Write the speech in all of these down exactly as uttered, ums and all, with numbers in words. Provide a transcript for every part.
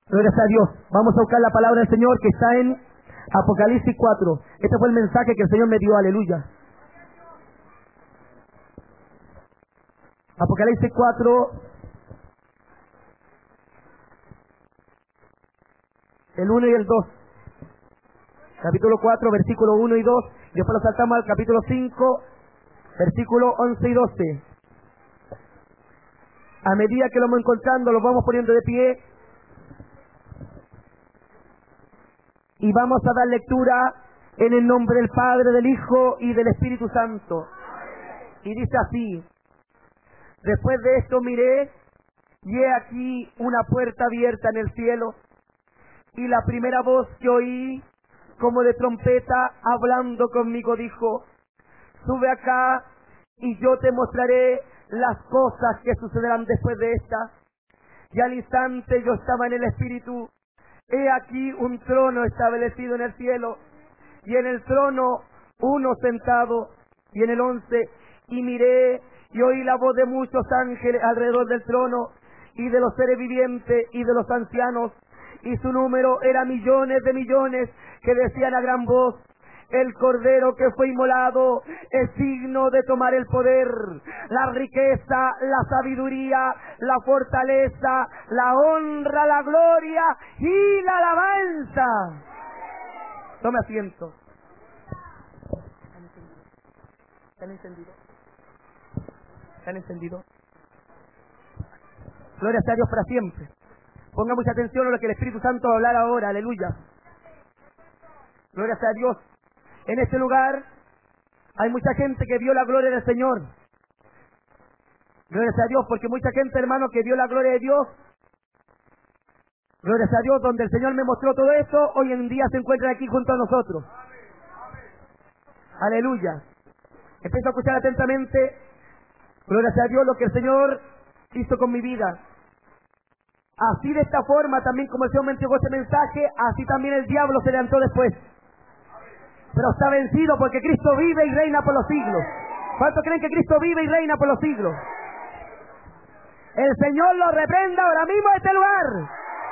Gloria a Dios. Vamos a buscar la palabra del Señor que está en Apocalipsis cuatro. Este fue el mensaje que el Señor me dio, aleluya. Apocalipsis cuatro, el uno y el dos. Capítulo cuatro, versículo uno y dos. Después lo saltamos al capítulo cinco, versículo once y doce. A medida que lo vamos encontrando, lo vamos poniendo de pie. Y vamos a dar lectura en el nombre del Padre, del Hijo y del Espíritu Santo. Y dice así: después de esto miré, y he aquí una puerta abierta en el cielo, y la primera voz que oí, como de trompeta, hablando conmigo, dijo: sube acá, y yo te mostraré las cosas que sucederán después de esta. Y al instante yo estaba en el Espíritu. He aquí un trono establecido en el cielo, y en el trono uno sentado. Y en el once, y miré, y oí la voz de muchos ángeles alrededor del trono, y de los seres vivientes, y de los ancianos, y su número era millones de millones, que decían a gran voz: el Cordero que fue inmolado es digno de tomar el poder, la riqueza, la sabiduría, la fortaleza, la honra, la gloria y la alabanza. Tome asiento. ¿Se han encendido? ¿Se han encendido? Gloria a Dios para siempre. Ponga mucha atención a lo que el Espíritu Santo va a hablar ahora. Aleluya. Gloria a Dios. En este lugar hay mucha gente que vio la gloria del Señor. Gloria a Dios, porque mucha gente, hermano, que vio la gloria de Dios. Gloria a Dios, donde el Señor me mostró todo esto, hoy en día se encuentran aquí junto a nosotros. Aleluya. Empiezo a escuchar atentamente, gloria a Dios, lo que el Señor hizo con mi vida. Así, de esta forma, también como el Señor me entregó este mensaje, así también el diablo se levantó después. Pero está vencido porque Cristo vive y reina por los siglos. ¿Cuántos creen que Cristo vive y reina por los siglos? El Señor lo reprenda ahora mismo en este lugar.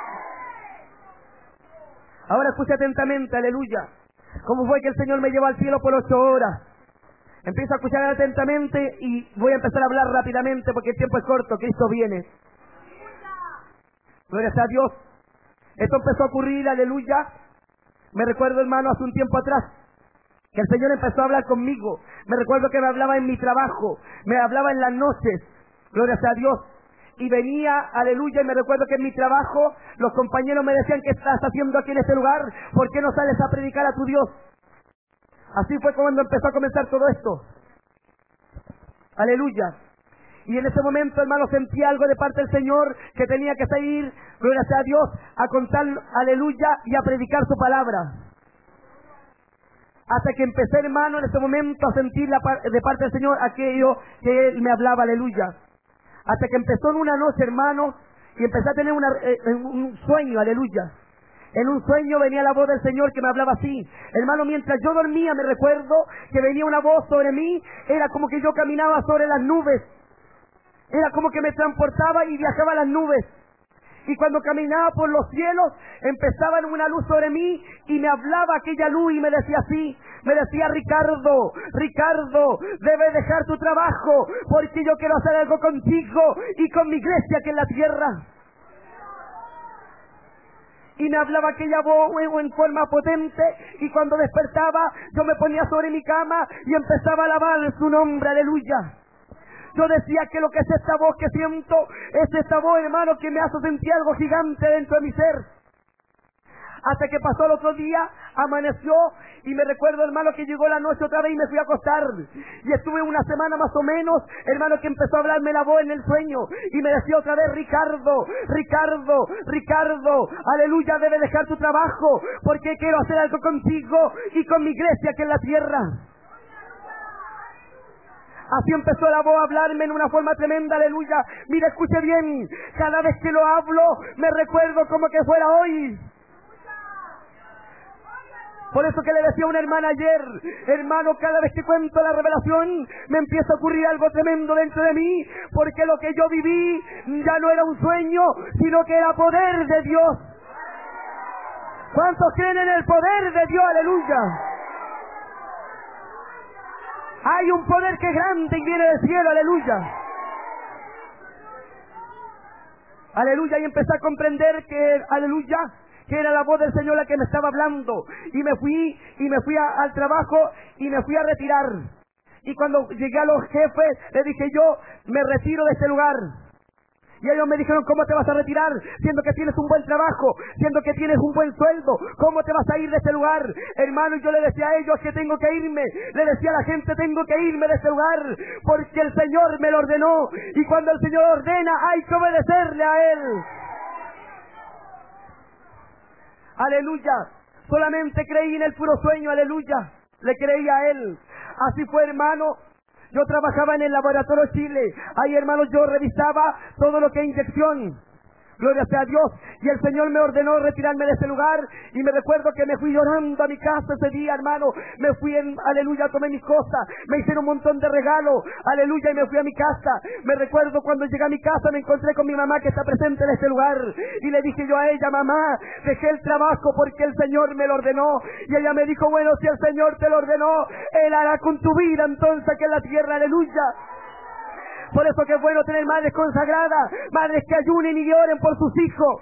Ahora escucha atentamente, aleluya. ¿Cómo fue que el Señor me llevó al cielo por ocho horas? Empiezo a escuchar atentamente y voy a empezar a hablar rápidamente porque el tiempo es corto. Cristo viene. Gloria a Dios. Esto empezó a ocurrir, aleluya. Me recuerdo, hermano, hace un tiempo atrás, que el Señor empezó a hablar conmigo. Me recuerdo que me hablaba en mi trabajo, me hablaba en las noches, gloria a Dios, y venía, aleluya, y me recuerdo que en mi trabajo los compañeros me decían: ¿qué estás haciendo aquí en este lugar? ¿Por qué no sales a predicar a tu Dios? Así fue cuando empezó a comenzar todo esto. Aleluya. Y en ese momento, hermano, sentí algo de parte del Señor que tenía que salir, gloria a Dios, a contar, aleluya, y a predicar su palabra. Hasta que empecé, hermano, en ese momento a sentir la par de parte del Señor aquello que Él me hablaba, aleluya. Hasta que empezó en una noche, hermano, y empecé a tener una, eh, un sueño, aleluya. En un sueño venía la voz del Señor que me hablaba así. Hermano, mientras yo dormía, me recuerdo que venía una voz sobre mí. Era como que yo caminaba sobre las nubes. Era como que me transportaba y viajaba a las nubes. Y cuando caminaba por los cielos, empezaba una luz sobre mí y me hablaba aquella luz y me decía así, me decía: Ricardo, Ricardo, debes dejar tu trabajo porque yo quiero hacer algo contigo y con mi iglesia que en la tierra. Y me hablaba aquella voz en forma potente, y cuando despertaba yo me ponía sobre mi cama y empezaba a alabar su nombre, aleluya. Yo decía que lo que es esta voz que siento, es esta voz, hermano, que me hace sentir algo gigante dentro de mi ser. Hasta que pasó el otro día, amaneció, y me recuerdo, hermano, que llegó la noche otra vez y me fui a acostar. Y estuve una semana más o menos, hermano, que empezó a hablarme la voz en el sueño, y me decía otra vez: Ricardo, Ricardo, Ricardo, aleluya, debes dejar tu trabajo, porque quiero hacer algo contigo y con mi iglesia que en la tierra. Así empezó la voz a hablarme en una forma tremenda, aleluya. Mira, escuche bien, cada vez que lo hablo, me recuerdo como que fuera hoy. Por eso que le decía a una hermana ayer: hermano, cada vez que cuento la revelación, me empieza a ocurrir algo tremendo dentro de mí, porque lo que yo viví ya no era un sueño, sino que era poder de Dios. ¿Cuántos creen en el poder de Dios? Aleluya. Hay un poder que es grande y viene del cielo. Aleluya. Aleluya. Y empecé a comprender que, aleluya, que era la voz del Señor la que me estaba hablando. Y me fui, y me fui a, al trabajo y me fui a retirar. Y cuando llegué a los jefes, le dije yo, me retiro de este lugar. Y ellos me dijeron, ¿cómo te vas a retirar? Siendo que tienes un buen trabajo, siendo que tienes un buen sueldo, ¿cómo te vas a ir de este lugar? Hermano, y yo le decía a ellos que tengo que irme. Le decía a la gente, tengo que irme de este lugar, porque el Señor me lo ordenó. Y cuando el Señor ordena, hay que obedecerle a Él. Aleluya. Solamente creí en el puro sueño, aleluya. Le creí a Él. Así fue, hermano. Yo trabajaba en el Laboratorio Chile. Ahí, hermanos, yo revisaba todo lo que es inyección. Gloria sea a Dios. Y el Señor me ordenó retirarme de ese lugar. Y me recuerdo que me fui llorando a mi casa ese día, hermano. Me fui en, aleluya, tomé mis cosas. Me hicieron un montón de regalos. Aleluya, y me fui a mi casa. Me recuerdo cuando llegué a mi casa, me encontré con mi mamá que está presente en este lugar. Y le dije yo a ella, mamá, dejé el trabajo porque el Señor me lo ordenó. Y ella me dijo, bueno, si el Señor te lo ordenó, Él hará con tu vida entonces aquí en la tierra. Aleluya. Por eso que es bueno tener madres consagradas, madres que ayunen y oren por sus hijos.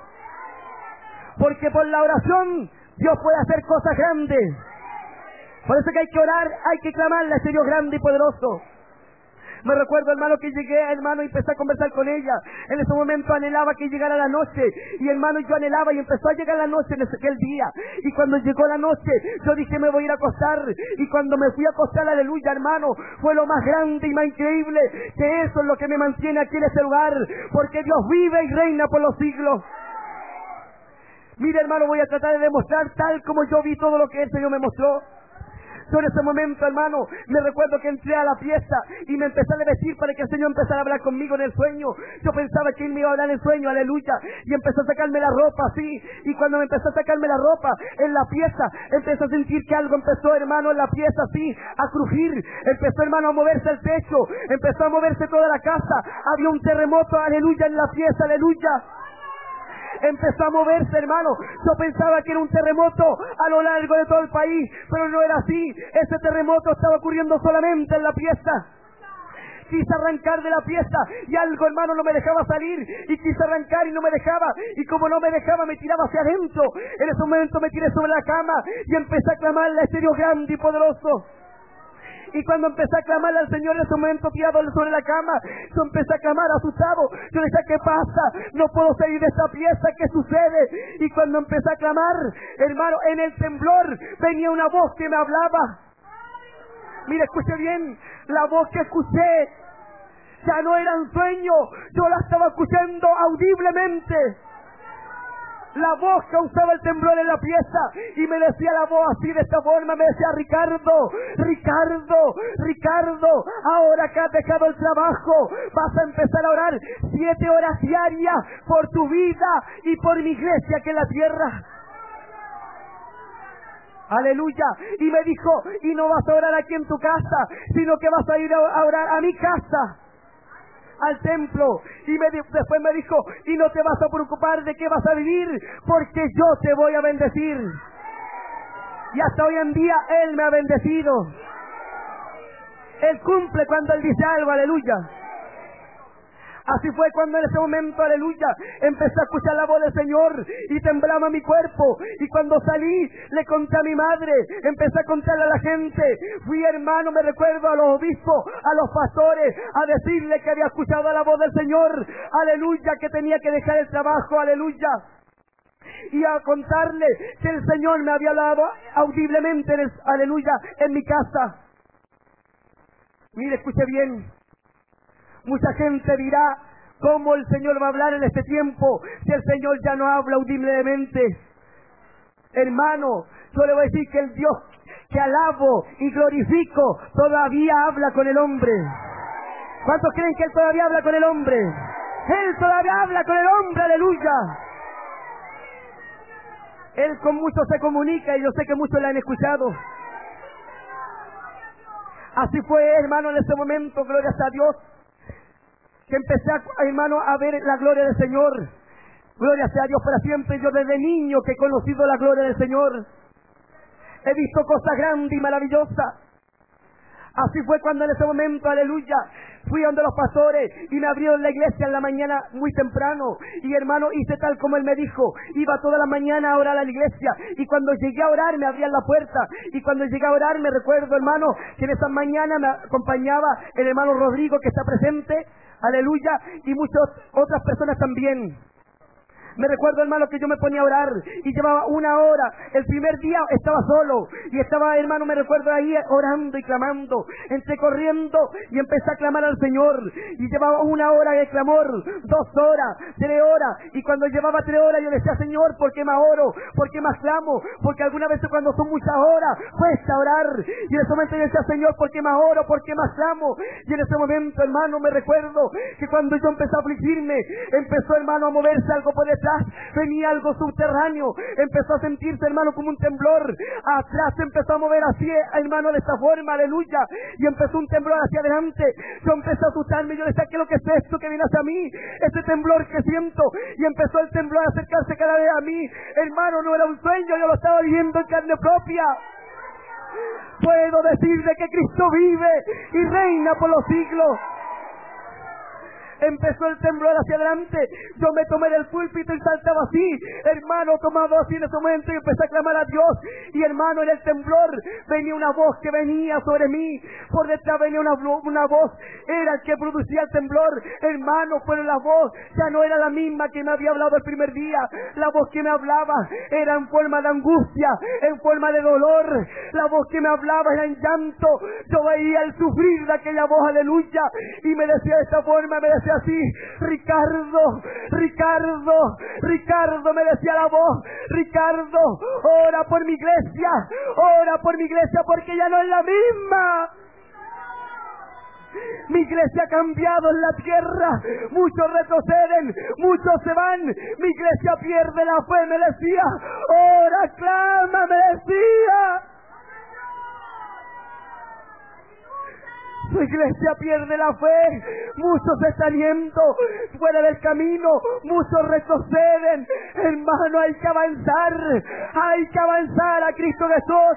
Porque por la oración Dios puede hacer cosas grandes. Por eso que hay que orar, hay que clamarle a ese Dios grande y poderoso. Me recuerdo, hermano, que llegué, hermano, y empecé a conversar con ella. En ese momento anhelaba que llegara la noche. Y, hermano, yo anhelaba y empezó a llegar la noche en ese, aquel día. Y cuando llegó la noche, yo dije, me voy a ir a acostar. Y cuando me fui a acostar, aleluya, hermano, fue lo más grande y más increíble. Que eso es lo que me mantiene aquí en este lugar. Porque Dios vive y reina por los siglos. Mire, hermano, voy a tratar de demostrar tal como yo vi todo lo que el Señor me mostró. Yo en ese momento, hermano, me recuerdo que entré a la fiesta y me empecé a decir para que el Señor empezara a hablar conmigo en el sueño. Yo pensaba que Él me iba a hablar en el sueño, aleluya. Y empezó a sacarme la ropa, así. Y cuando me empezó a sacarme la ropa en la fiesta, empecé a sentir que algo empezó, hermano, en la fiesta, así, a crujir. Empezó, hermano, a moverse el techo. Empezó a moverse toda la casa. Había un terremoto, aleluya, en la fiesta, aleluya. Empezó a moverse, hermano. Yo pensaba que era un terremoto a lo largo de todo el país, pero no era así. Ese terremoto estaba ocurriendo solamente en la fiesta. Quise arrancar de la fiesta y algo, hermano, no me dejaba salir. Y quise arrancar y no me dejaba. Y como no me dejaba, me tiraba hacia adentro. En ese momento me tiré sobre la cama y empecé a clamarle a ese Dios grande y poderoso. Y cuando empecé a clamarle al Señor en ese momento tirado sobre la cama, yo empecé a clamar asustado. Yo decía, ¿qué pasa? No puedo salir de esta pieza, ¿qué sucede? Y cuando empecé a clamar, hermano, en el temblor venía una voz que me hablaba. Mira, escuche bien, la voz que escuché ya no era un sueño, yo la estaba escuchando audiblemente. La voz causaba el temblor en la pieza y me decía la voz así de esta forma, me decía, Ricardo, Ricardo, Ricardo, ahora que has dejado el trabajo, vas a empezar a orar siete horas diarias por tu vida y por mi iglesia que es la tierra. Aleluya. Y me dijo, y no vas a orar aquí en tu casa, sino que vas a ir a orar a mi casa, al templo. Y me, después me dijo, y no te vas a preocupar de qué vas a vivir, porque yo te voy a bendecir. Y hasta hoy en día Él me ha bendecido. Él cumple cuando Él dice algo, aleluya. Así fue cuando en ese momento, aleluya, empecé a escuchar la voz del Señor y temblaba mi cuerpo. Y cuando salí, le conté a mi madre, empecé a contarle a la gente. Fui, hermano, me recuerdo, a los obispos, a los pastores, a decirle que había escuchado la voz del Señor, aleluya, que tenía que dejar el trabajo, aleluya. Y a contarle que el Señor me había hablado audiblemente, en el, aleluya, en mi casa. Mire, escuche bien. Mucha gente dirá, ¿cómo el Señor va a hablar en este tiempo si el Señor ya no habla audiblemente? Hermano, yo le voy a decir que el Dios que alabo y glorifico todavía habla con el hombre. ¿Cuántos creen que Él todavía habla con el hombre? Él todavía habla con el hombre, aleluya. Él con muchos se comunica y yo sé que muchos le han escuchado. Así fue, hermano, en ese momento, gloria a Dios, que empecé, a, hermano, a ver la gloria del Señor. Gloria sea a Dios para siempre. Yo desde niño que he conocido la gloria del Señor, he visto cosas grandes y maravillosas. Así fue cuando en ese momento, aleluya, fui donde los pastores y me abrieron la iglesia en la mañana muy temprano. Y hermano, hice tal como él me dijo. Iba toda la mañana a orar a la iglesia. Y cuando llegué a orar me abrían la puerta. Y cuando llegué a orar me recuerdo, hermano, que en esa mañana me acompañaba el hermano Rodrigo, que está presente. Aleluya. Y muchas otras personas también. Me recuerdo, hermano, que yo me ponía a orar y llevaba una hora. El primer día estaba solo y estaba, hermano, me recuerdo ahí orando y clamando. Entré corriendo y empecé a clamar al Señor. Y llevaba una hora de clamor, dos horas, tres horas. Y cuando llevaba tres horas yo decía, Señor, ¿por qué más oro? ¿Por qué más clamo? Porque algunas veces cuando son muchas horas cuesta orar. Y en ese momento yo decía, Señor, ¿por qué más oro? ¿Por qué más clamo? Y en ese momento, hermano, me recuerdo que cuando yo empecé a afligirme, empezó, hermano, a moverse algo por detrás. Venía algo subterráneo, empezó a sentirse, hermano, como un temblor. Atrás se empezó a mover así, hermano, de esta forma, aleluya. Y empezó un temblor hacia adelante. Yo empecé a asustarme, yo decía, ¿qué es lo que es esto que viene hacia mí? Ese temblor que siento. Y empezó el temblor a acercarse cada vez a mí. Hermano, no era un sueño, yo lo estaba viviendo en carne propia. Puedo decirle que Cristo vive y reina por los siglos. Empezó el temblor hacia adelante. Yo me tomé del púlpito y saltaba así, hermano, tomado así en ese momento, y empecé a clamar a Dios. Y hermano, en el temblor venía una voz que venía sobre mí. Por detrás venía una, una voz. Era el que producía el temblor, hermano. Pero la voz ya no era la misma que me había hablado el primer día. La voz que me hablaba era en forma de angustia, en forma de dolor. La voz que me hablaba era en llanto. Yo veía el sufrir de aquella voz, aleluya. Y me decía de esta forma, me decía así, Ricardo, Ricardo, Ricardo, me decía la voz, Ricardo, ora por mi iglesia, ora por mi iglesia porque ya no es la misma. Mi iglesia ha cambiado en la tierra, muchos retroceden, muchos se van, mi iglesia pierde la fe, me decía, ora, clama, me decía. Su iglesia pierde la fe, muchos se están yendo fuera del camino, muchos retroceden. Hermano, hay que avanzar, hay que avanzar a Cristo Jesús.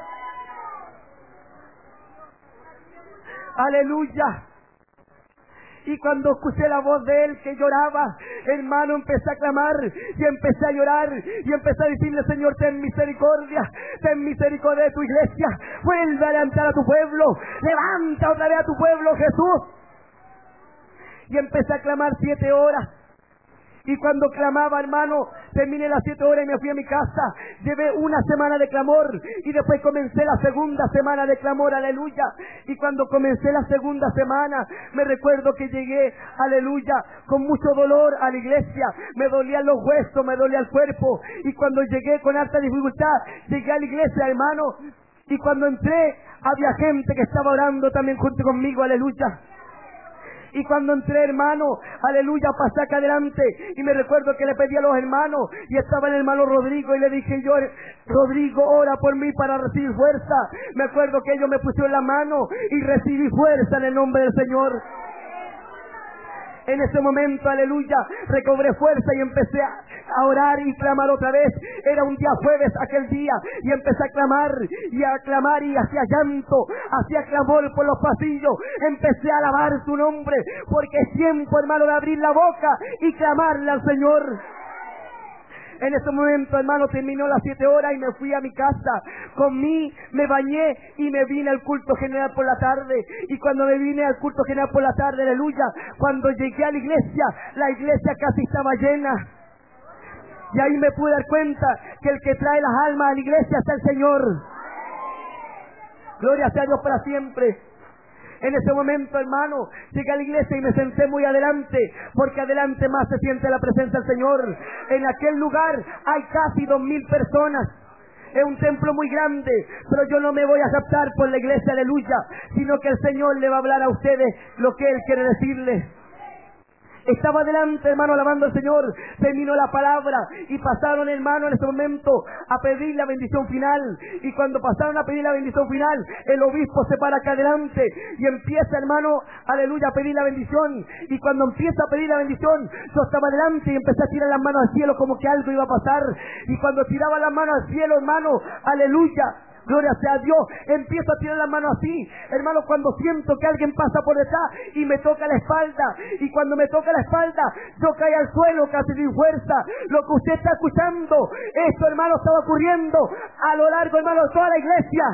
Aleluya. Y cuando escuché la voz de él que lloraba, hermano, empecé a clamar y empecé a llorar y empecé a decirle, Señor, ten misericordia, ten misericordia de tu iglesia, vuelve a levantar a tu pueblo, levanta otra vez a tu pueblo, Jesús. Y empecé a clamar siete horas. Y cuando clamaba, hermano, terminé las siete horas y me fui a mi casa. Llevé una semana de clamor y después comencé la segunda semana de clamor, aleluya. Y cuando comencé la segunda semana, me recuerdo que llegué, aleluya, con mucho dolor a la iglesia. Me dolían los huesos, me dolía el cuerpo. Y cuando llegué con harta dificultad, llegué a la iglesia, hermano. Y cuando entré, había gente que estaba orando también junto conmigo, aleluya. Y cuando entré, hermano, aleluya, pasé acá adelante y me recuerdo que le pedí a los hermanos y estaba el hermano Rodrigo y le dije yo, Rodrigo, ora por mí para recibir fuerza. Me acuerdo que ellos me pusieron la mano y recibí fuerza en el nombre del Señor. En ese momento, aleluya, recobré fuerza y empecé a orar y clamar otra vez. Era un día jueves aquel día y empecé a clamar y a clamar y hacía llanto, hacía clamor por los pasillos. Empecé a alabar su nombre porque es tiempo, hermano, de abrir la boca y clamarle al Señor. En ese momento, hermano, terminó las siete horas y me fui a mi casa. Comí, me bañé y me vine al culto general por la tarde. Y cuando me vine al culto general por la tarde, aleluya, cuando llegué a la iglesia, la iglesia casi estaba llena. Y ahí me pude dar cuenta que el que trae las almas a la iglesia es el Señor. Gloria sea a Dios para siempre. En ese momento, hermano, llegué a la iglesia y me senté muy adelante, porque adelante más se siente la presencia del Señor. En aquel lugar hay casi dos mil personas. Es un templo muy grande, pero yo no me voy a captar por la iglesia, aleluya, sino que el Señor le va a hablar a ustedes lo que Él quiere decirles. Estaba delante, hermano, alabando al Señor. Terminó la palabra y pasaron, hermano, en ese momento a pedir la bendición final. Y cuando pasaron a pedir la bendición final, el obispo se para acá adelante y empieza, hermano, aleluya, a pedir la bendición. Y cuando empieza a pedir la bendición, yo estaba delante y empecé a tirar las manos al cielo como que algo iba a pasar. Y cuando tiraba las manos al cielo, hermano, aleluya, gloria sea a Dios, empiezo a tirar las manos así, hermano, cuando siento que alguien pasa por detrás y me toca la espalda, y cuando me toca la espalda, yo caí al suelo casi sin fuerza. Lo que usted está escuchando, esto, hermano, estaba ocurriendo a lo largo, hermano, de toda la iglesia.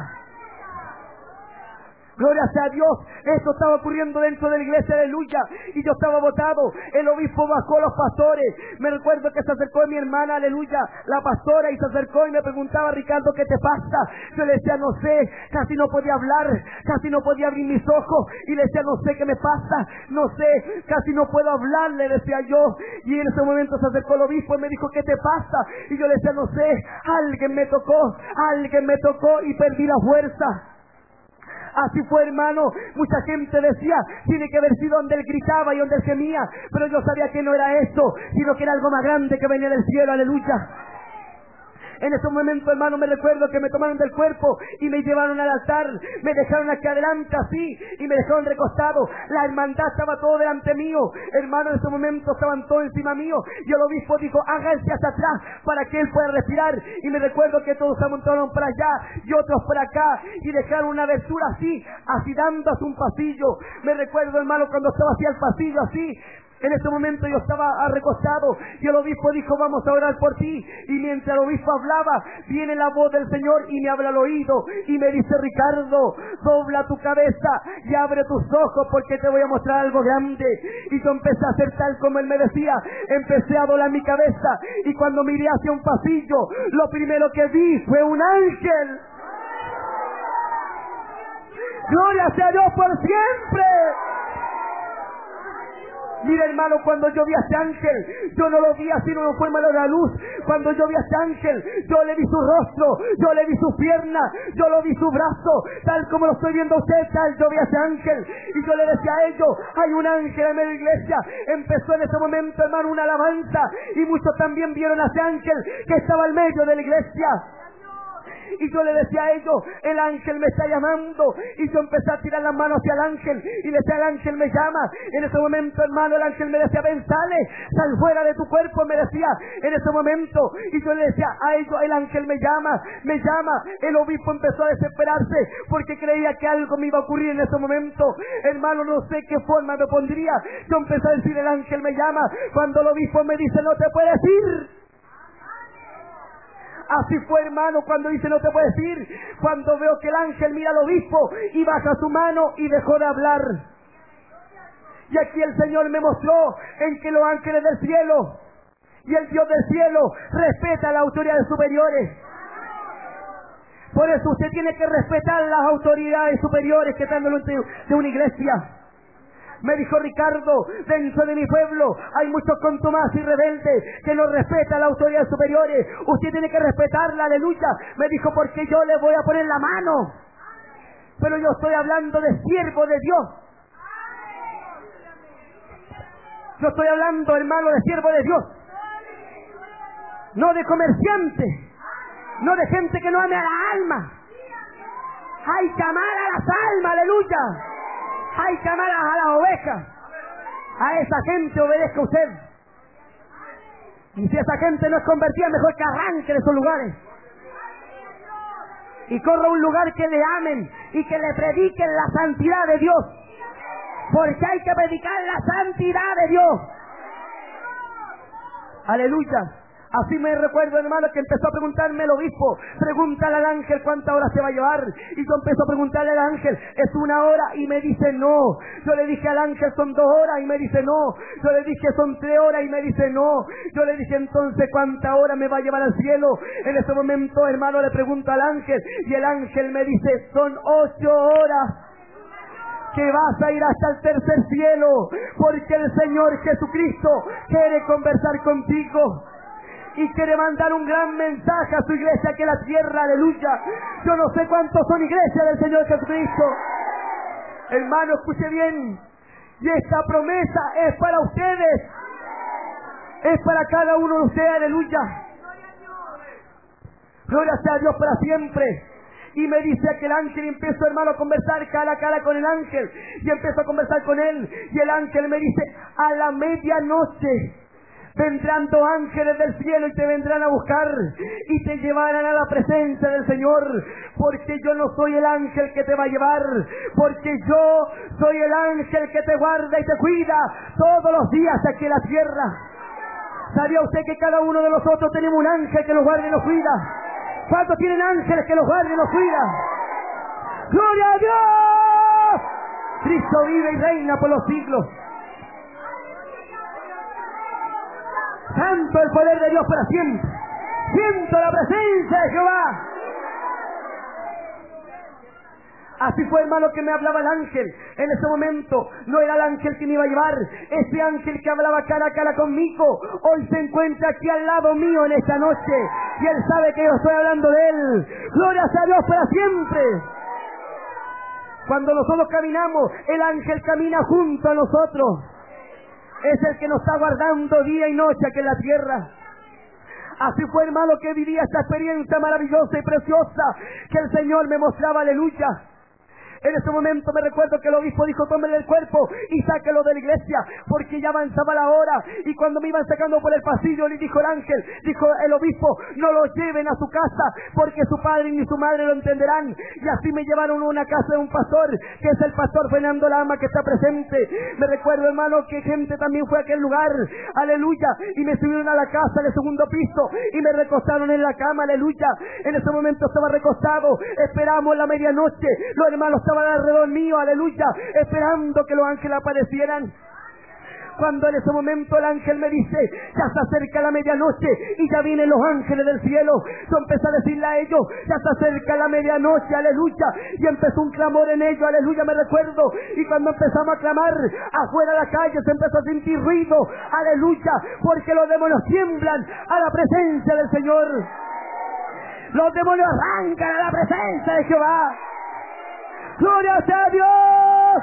Gloria sea a Dios, esto estaba ocurriendo dentro de la iglesia, aleluya, y yo estaba botado. El obispo bajó a los pastores. Me recuerdo que se acercó mi hermana, aleluya, la pastora, y se acercó y me preguntaba: Ricardo, ¿qué te pasa? Yo le decía: no sé, casi no podía hablar, casi no podía abrir mis ojos, y le decía: no sé qué me pasa, no sé, casi no puedo hablar, le decía yo. Y en ese momento se acercó el obispo y me dijo: ¿qué te pasa? Y yo le decía: no sé, alguien me tocó, alguien me tocó y perdí la fuerza. Así fue, hermano. Mucha gente decía: tiene que haber sido donde él gritaba y donde él gemía, pero yo sabía que no era eso, sino que era algo más grande que venía del cielo, aleluya. En ese momento, hermano, me recuerdo que me tomaron del cuerpo y me llevaron al altar, me dejaron aquí adelante así y me dejaron recostado. La hermandad estaba todo delante mío, hermano. En ese momento estaban todos encima mío y el obispo dijo: háganse hacia atrás para que él pueda respirar. Y me recuerdo que todos se montaron para allá y otros para acá y dejaron una abertura así, así dando hacia un pasillo. Me recuerdo, hermano, cuando estaba hacia el pasillo así. En ese momento yo estaba recostado y el obispo dijo: vamos a orar por ti. Y mientras el obispo hablaba, viene la voz del Señor y me habla al oído y me dice: Ricardo, dobla tu cabeza y abre tus ojos porque te voy a mostrar algo grande. Y yo empecé a hacer tal como él me decía. Empecé a doblar mi cabeza y cuando miré hacia un pasillo, lo primero que vi fue un ángel. Gloria sea a Dios por siempre. Mira, hermano, cuando yo vi a este ángel, yo no lo vi así, no fue malo la luz. Cuando yo vi a este ángel, yo le vi su rostro, yo le vi su pierna, yo lo vi su brazo, tal como lo estoy viendo usted, tal yo vi a ese ángel. Y yo le decía a ellos: hay un ángel en la iglesia. Empezó en ese momento, hermano, una alabanza, y muchos también vieron a ese ángel que estaba al medio de la iglesia. Y yo le decía a ellos: el ángel me está llamando. Y yo empecé a tirar las manos hacia el ángel y le decía: el ángel me llama. En ese momento, hermano, el ángel me decía: ven, sale, sal fuera de tu cuerpo, me decía en ese momento. Y yo le decía a ellos: el ángel me llama, me llama. El obispo empezó a desesperarse porque creía que algo me iba a ocurrir en ese momento. Hermano, no sé qué forma me pondría. Yo empecé a decir: el ángel me llama. Cuando el obispo me dice: no te puedes ir. Así fue, hermano, cuando dice: no te puedes ir. Cuando veo que el ángel mira al obispo y baja su mano y dejó de hablar. Y aquí el Señor me mostró en que los ángeles del cielo y el Dios del cielo respeta a las autoridades superiores. Por eso usted tiene que respetar las autoridades superiores que están delante de una iglesia. Me dijo: Ricardo, dentro de mi pueblo hay muchos contumaces y rebeldes que no respetan a las autoridades superiores. Usted tiene que respetarla, aleluya. Me dijo: porque yo le voy a poner la mano. Pero yo estoy hablando de siervo de Dios. Yo estoy hablando, hermano, de siervo de Dios. No de comerciante. No de gente que no ame a la alma. Hay que amar a las almas, aleluya. Hay que amar a las ovejas. A esa gente obedezca usted. Y si esa gente no es convertida, mejor que arranque de esos lugares y corra a un lugar que le amen y que le prediquen la santidad de Dios, porque hay que predicar la santidad de Dios. Aleluya. Así me recuerdo, hermano, que empezó a preguntarme el obispo: pregúntale al ángel cuántas horas se va a llevar. Y yo empecé a preguntarle al ángel: es una hora, y me dice no. Yo le dije al ángel: son dos horas, y me dice no. Yo le dije: son tres horas, y me dice no. Yo le dije: entonces, ¿cuántas horas me va a llevar al cielo? En ese momento, hermano, le pregunto al ángel, y el ángel me dice: son ocho horas. Que vas a ir hasta el tercer cielo, porque el Señor Jesucristo quiere conversar contigo y quiere mandar un gran mensaje a su iglesia que la tierra, aleluya. Yo no sé cuántos son iglesias del Señor Jesucristo. Hermano, escuche bien. Y esta promesa es para ustedes. Es para cada uno de ustedes, aleluya. Gloria sea a Dios para siempre. Y me dice aquel ángel, y empezó, hermano, a conversar cara a cara con el ángel. Y empezó a conversar con él. Y el ángel me dice, a la medianoche vendrán dos ángeles del cielo y te vendrán a buscar y te llevarán a la presencia del Señor, porque yo no soy el ángel que te va a llevar, porque yo soy el ángel que te guarda y te cuida todos los días aquí en la tierra. ¿Sabía usted que cada uno de nosotros tenemos un ángel que nos guarda y nos cuida? ¿Cuántos tienen ángeles que los guardan y nos cuidan? ¡Gloria a Dios! Cristo vive y reina por los siglos. Santo el poder de Dios para siempre. Siento la presencia de Jehová. Así fue, hermano, que me hablaba el ángel. En ese momento no era el ángel que me iba a llevar. Ese ángel que hablaba cara a cara conmigo hoy se encuentra aquí al lado mío en esta noche. Y él sabe que yo estoy hablando de él. Gloria a Dios para siempre. Cuando nosotros caminamos, el ángel camina junto a nosotros. Es el que nos está guardando día y noche aquí en la tierra. Así fue, hermano, que vivía esta experiencia maravillosa y preciosa que el Señor me mostraba, aleluya. En ese momento me recuerdo que el obispo dijo, tómele el cuerpo y sáquelo de la iglesia, porque ya avanzaba la hora. Y cuando me iban sacando por el pasillo, le dijo el ángel, dijo el obispo, no lo lleven a su casa, porque su padre ni su madre lo entenderán. Y así me llevaron a una casa de un pastor, que es el pastor Fernando Lama, que está presente. Me recuerdo, hermano, que gente también fue a aquel lugar, aleluya, y me subieron a la casa del segundo piso, y me recostaron en la cama, aleluya. En ese momento estaba recostado, esperamos la medianoche, los hermanos estaban alrededor mío, aleluya, esperando que los ángeles aparecieran. Cuando en ese momento el ángel me dice, ya se acerca la medianoche y ya vienen los ángeles del cielo, yo empecé a decirle a ellos, ya se acerca la medianoche, aleluya, y empezó un clamor en ellos, aleluya, me recuerdo. Y cuando empezamos a clamar, afuera de la calle se empezó a sentir ruido, aleluya, porque los demonios tiemblan a la presencia del Señor. Los demonios arrancan a la presencia de Jehová. ¡Gloria a Dios!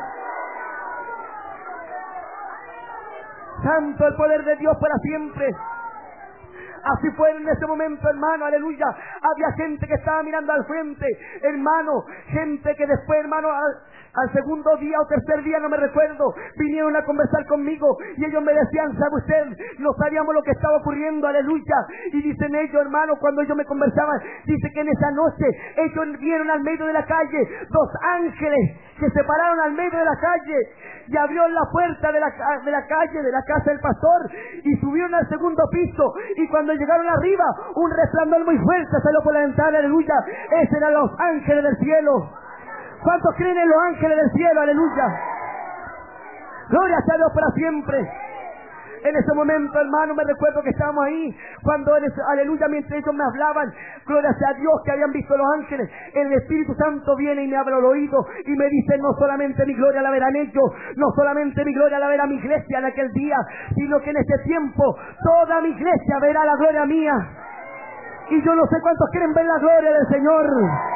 Santo el poder de Dios para siempre. Así fue en ese momento, hermano, aleluya. Había gente que estaba mirando al frente, hermano, gente que después, hermano, al, al segundo día o tercer día, no me recuerdo, vinieron a conversar conmigo y ellos me decían, ¿sabe usted? No sabíamos lo que estaba ocurriendo, aleluya. Y dicen ellos, hermano, cuando ellos me conversaban, dice que en esa noche ellos vieron al medio de la calle dos ángeles que se pararon al medio de la calle y abrieron la puerta de la, de la calle, de la casa del pastor, y subieron al segundo piso. Y cuando llegaron arriba, un resplandor muy fuerte salió por la ventana, aleluya. Esos eran los ángeles del cielo. ¿Cuántos creen en los ángeles del cielo? Aleluya. Gloria a Dios para siempre. En ese momento, hermano, me recuerdo que estábamos ahí, cuando, aleluya, mientras ellos me hablaban, gloria a Dios, que habían visto los ángeles, el Espíritu Santo viene y me abre el oído y me dice, no solamente mi gloria la verán ellos, no solamente mi gloria la verá mi iglesia en aquel día, sino que en este tiempo toda mi iglesia verá la gloria mía. Y yo no sé cuántos quieren ver la gloria del Señor.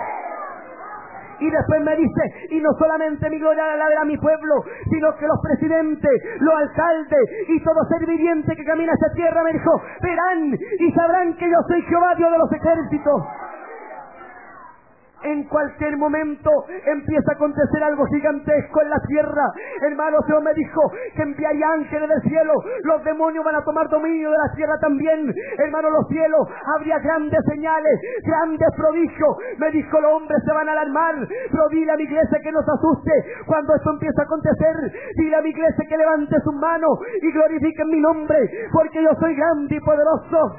Y después me dice, y no solamente mi gloria la verá mi pueblo, sino que los presidentes, los alcaldes y todo ser viviente que camina esta tierra, me dijo, verán y sabrán que yo soy Jehová, Dios de los ejércitos. En cualquier momento empieza a acontecer algo gigantesco en la tierra. Hermano, Dios me dijo que enviaría ángeles del cielo. Los demonios van a tomar dominio de la tierra también. Hermano, los cielos, habría grandes señales, grandes prodigios. Me dijo, los hombres se van a alarmar, pero dile a mi iglesia que no se asuste cuando esto empieza a acontecer. Dile a mi iglesia que levante sus manos y glorifique mi nombre, porque yo soy grande y poderoso.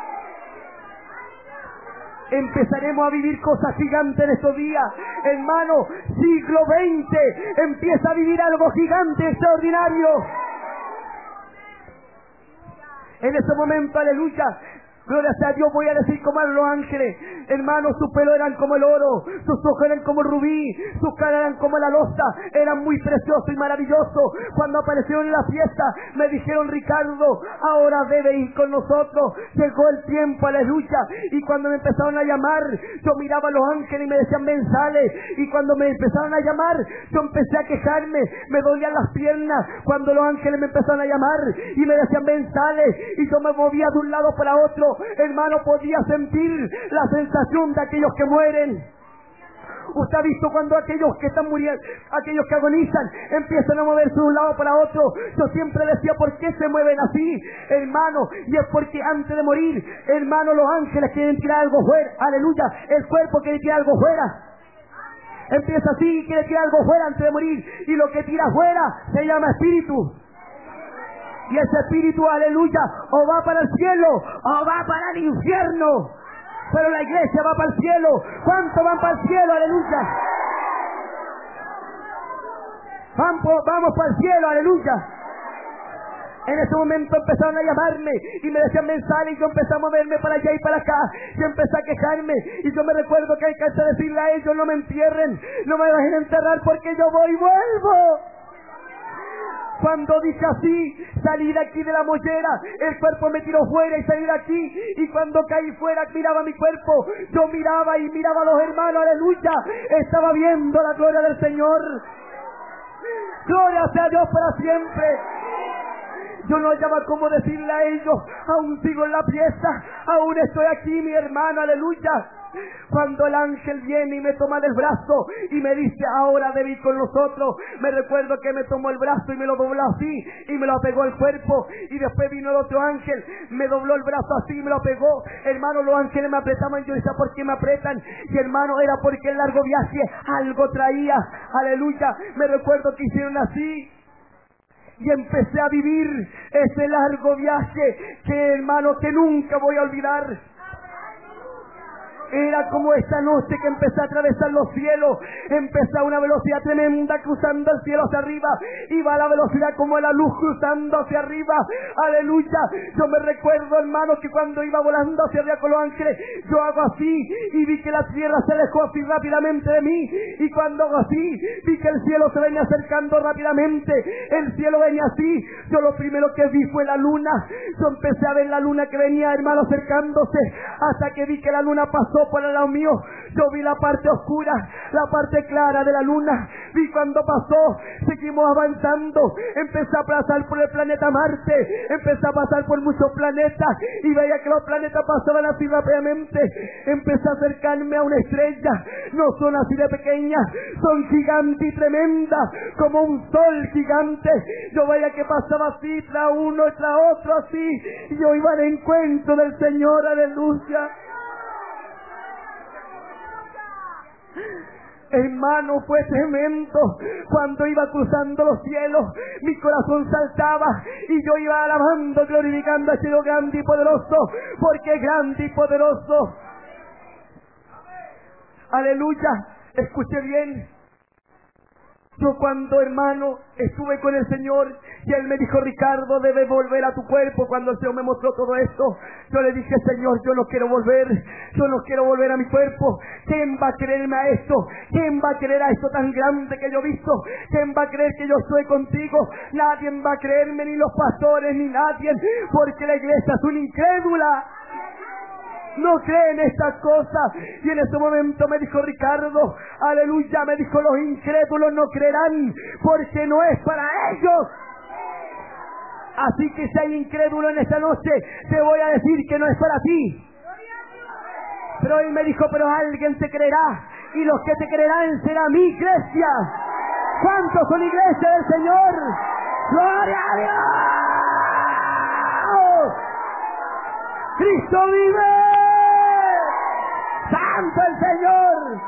Empezaremos a vivir cosas gigantes en estos días. Hermano, siglo veinte empieza a vivir algo gigante, extraordinario. En ese momento, aleluya, Gloria sea a Dios, voy a decir como eran los ángeles. Hermanos, sus pelos eran como el oro, sus ojos eran como el rubí, sus caras eran como la loza, eran muy preciosos y maravillosos. Cuando aparecieron en la fiesta, me dijeron: Ricardo, ahora debe ir con nosotros. Llegó el tiempo, aleluya. Y cuando me empezaron a llamar, yo miraba a los ángeles y me decían: ven, sale. Y cuando me empezaron a llamar, yo empecé a quejarme, me dolían las piernas. Cuando los ángeles me empezaron a llamar y me decían: ven, sale. Y yo me movía de un lado para otro. Hermano, podía sentir la sensación de aquellos que mueren. Usted ha visto cuando aquellos que están muriendo, aquellos que agonizan, empiezan a moverse de un lado para otro. Yo siempre decía: ¿por qué se mueven así, hermano? Y es porque antes de morir, hermano, los ángeles quieren tirar algo fuera. Aleluya. El cuerpo quiere tirar algo fuera. Empieza así y quiere tirar algo fuera antes de morir. Y lo que tira fuera se llama espíritu. Y ese espíritu, aleluya, o va para el cielo o va para el infierno. Pero la iglesia va para el cielo. ¿Cuántos van para el cielo? Aleluya. Vamos, vamos para el cielo, aleluya. En ese momento empezaron a llamarme y me decían: ven, sale. Y yo empecé a moverme para allá y para acá y empecé a quejarme. Y yo me recuerdo que alcancé a decirle a ellos: no me entierren, no me dejen enterrar, porque yo voy y vuelvo. Cuando dije así, salí de aquí de la mollera, el cuerpo me tiró fuera y salí de aquí. Y cuando caí fuera, miraba mi cuerpo, yo miraba y miraba a los hermanos, aleluya. Estaba viendo la gloria del Señor. Gloria sea a Dios para siempre. Yo no hallaba cómo decirle a ellos: aún sigo en la fiesta, aún estoy aquí, mi hermano, aleluya. Cuando el ángel viene y me toma del brazo y me dice: ahora debe ir con nosotros, me recuerdo que me tomó el brazo y me lo dobló así y me lo pegó al cuerpo. Y después vino el otro ángel, me dobló el brazo así y me lo pegó. Hermano, los ángeles me apretaban. Yo decía: ¿por qué me apretan? Y hermano, era porque el largo viaje algo traía, aleluya. Me recuerdo que hicieron así y empecé a vivir ese largo viaje que, hermano, que nunca voy a olvidar. Era como esta noche que empecé a atravesar los cielos. Empecé a una velocidad tremenda cruzando el cielo hacia arriba. Iba a la velocidad como la luz cruzando hacia arriba. Aleluya. Yo me recuerdo, hermano, que cuando iba volando hacia arriba con los ángeles, yo hago así y vi que la tierra se alejó así rápidamente de mí. Y cuando hago así, vi que el cielo se venía acercando rápidamente. El cielo venía así. Yo lo primero que vi fue la luna. Yo empecé a ver la luna que venía, hermano, acercándose, hasta que vi que la luna pasó por el lado mío. Yo vi la parte oscura, la parte clara de la luna. Vi cuando pasó, seguimos avanzando. Empecé a pasar por el planeta Marte, empecé a pasar por muchos planetas y veía que los planetas pasaban así rápidamente. Empecé a acercarme a una estrella. No son así de pequeñas, son gigantes y tremendas, como un sol gigante. Yo veía que pasaba así, tras uno y tras otro así, y yo iba al encuentro del Señor, aleluya. Hermano, fue tremendo. Cuando iba cruzando los cielos, mi corazón saltaba y yo iba alabando, glorificando a ese Dios grande y poderoso, porque es grande y poderoso. Aleluya. Escuche bien. Yo cuando, hermano, estuve con el Señor y Él me dijo: Ricardo, debes volver a tu cuerpo. Cuando el Señor me mostró todo esto, yo le dije: Señor, yo no quiero volver, yo no quiero volver a mi cuerpo. ¿Quién va a creerme a esto? ¿Quién va a creer a esto tan grande que yo he visto? ¿Quién va a creer que yo estoy contigo? Nadie va a creerme, ni los pastores, ni nadie, porque la iglesia es una incrédula. No creen estas cosas. Y en ese momento me dijo: Ricardo, aleluya, me dijo: los incrédulos no creerán porque no es para ellos. Así que si hay incrédulo en esta noche, te voy a decir que no es para ti. Pero él me dijo: pero alguien te creerá, y los que te creerán será mi iglesia. ¿Cuántos son iglesia del Señor? ¡Gloria a Dios! ¡Cristo vive! ¡Santo el Señor!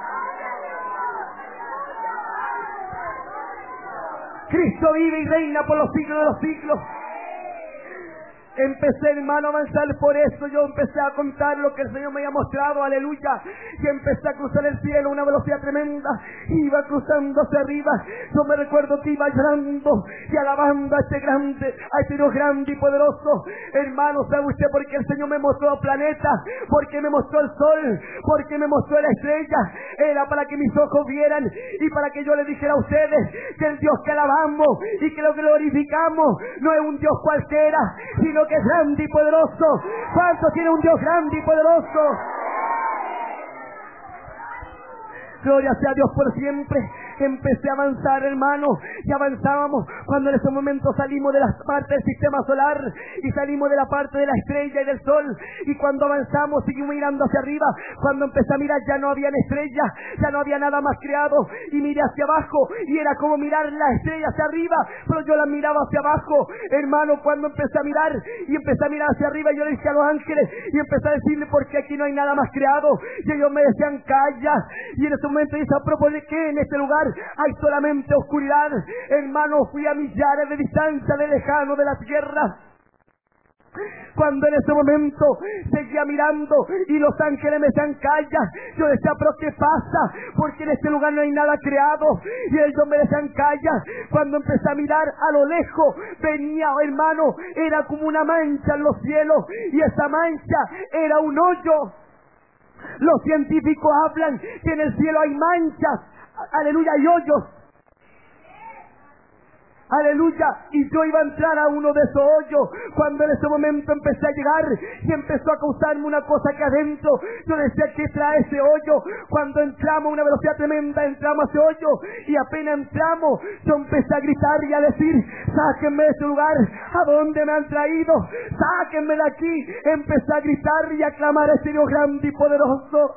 Cristo vive y reina por los siglos de los siglos. Empecé, hermano, a avanzar. Por eso yo empecé a contar lo que el Señor me había mostrado, aleluya. Y empecé a cruzar el cielo a una velocidad tremenda. Iba cruzando hacia arriba. Yo me recuerdo que iba llorando y alabando a este grande, a este Dios grande y poderoso. Hermano, ¿sabe usted por qué el Señor me mostró planetas? ¿Por qué me mostró el sol? ¿Por qué me mostró la estrella? Era para que mis ojos vieran y para que yo le dijera a ustedes que el Dios que alabamos y que lo glorificamos no es un Dios cualquiera, sino que es grande y poderoso. ¿Cuántos tiene un Dios grande y poderoso? Gloria sea a Dios por siempre. Empecé a avanzar, hermano, y avanzábamos cuando en ese momento salimos de la parte del sistema solar y salimos de la parte de la estrella y del sol, y cuando avanzamos seguimos mirando hacia arriba. Cuando empecé a mirar ya no había estrellas, ya no había nada más creado, y miré hacia abajo y era como mirar la estrella hacia arriba, pero yo la miraba hacia abajo, hermano. Cuando empecé a mirar y empecé a mirar hacia arriba, yo le dije a los ángeles y empecé a decirle: porque aquí no hay nada más creado. Y ellos me decían: calla. Y en ese momento dice: ¿a propósito de qué? En este lugar hay solamente oscuridad. Hermano, fui a millares de distancia de lejano de la tierra. Cuando en ese momento seguía mirando y los ángeles me decían: calla, yo decía: ¿pero qué pasa? Porque en este lugar no hay nada creado. Y ellos me decían: calla. Cuando empecé a mirar a lo lejos, venía, hermano, era como una mancha en los cielos, y esa mancha era un hoyo. Los científicos hablan que en el cielo hay manchas, aleluya, y hoyos. Aleluya, y yo iba a entrar a uno de esos hoyos cuando en ese momento empecé a llegar y empezó a causarme una cosa que adentro. Yo decía: ¿qué trae ese hoyo? Cuando entramos a una velocidad tremenda, entramos a ese hoyo y apenas entramos, yo empecé a gritar y a decir: sáquenme de este lugar, ¿a dónde me han traído? Sáquenme de aquí. Empecé a gritar y a clamar a ese Dios grande y poderoso.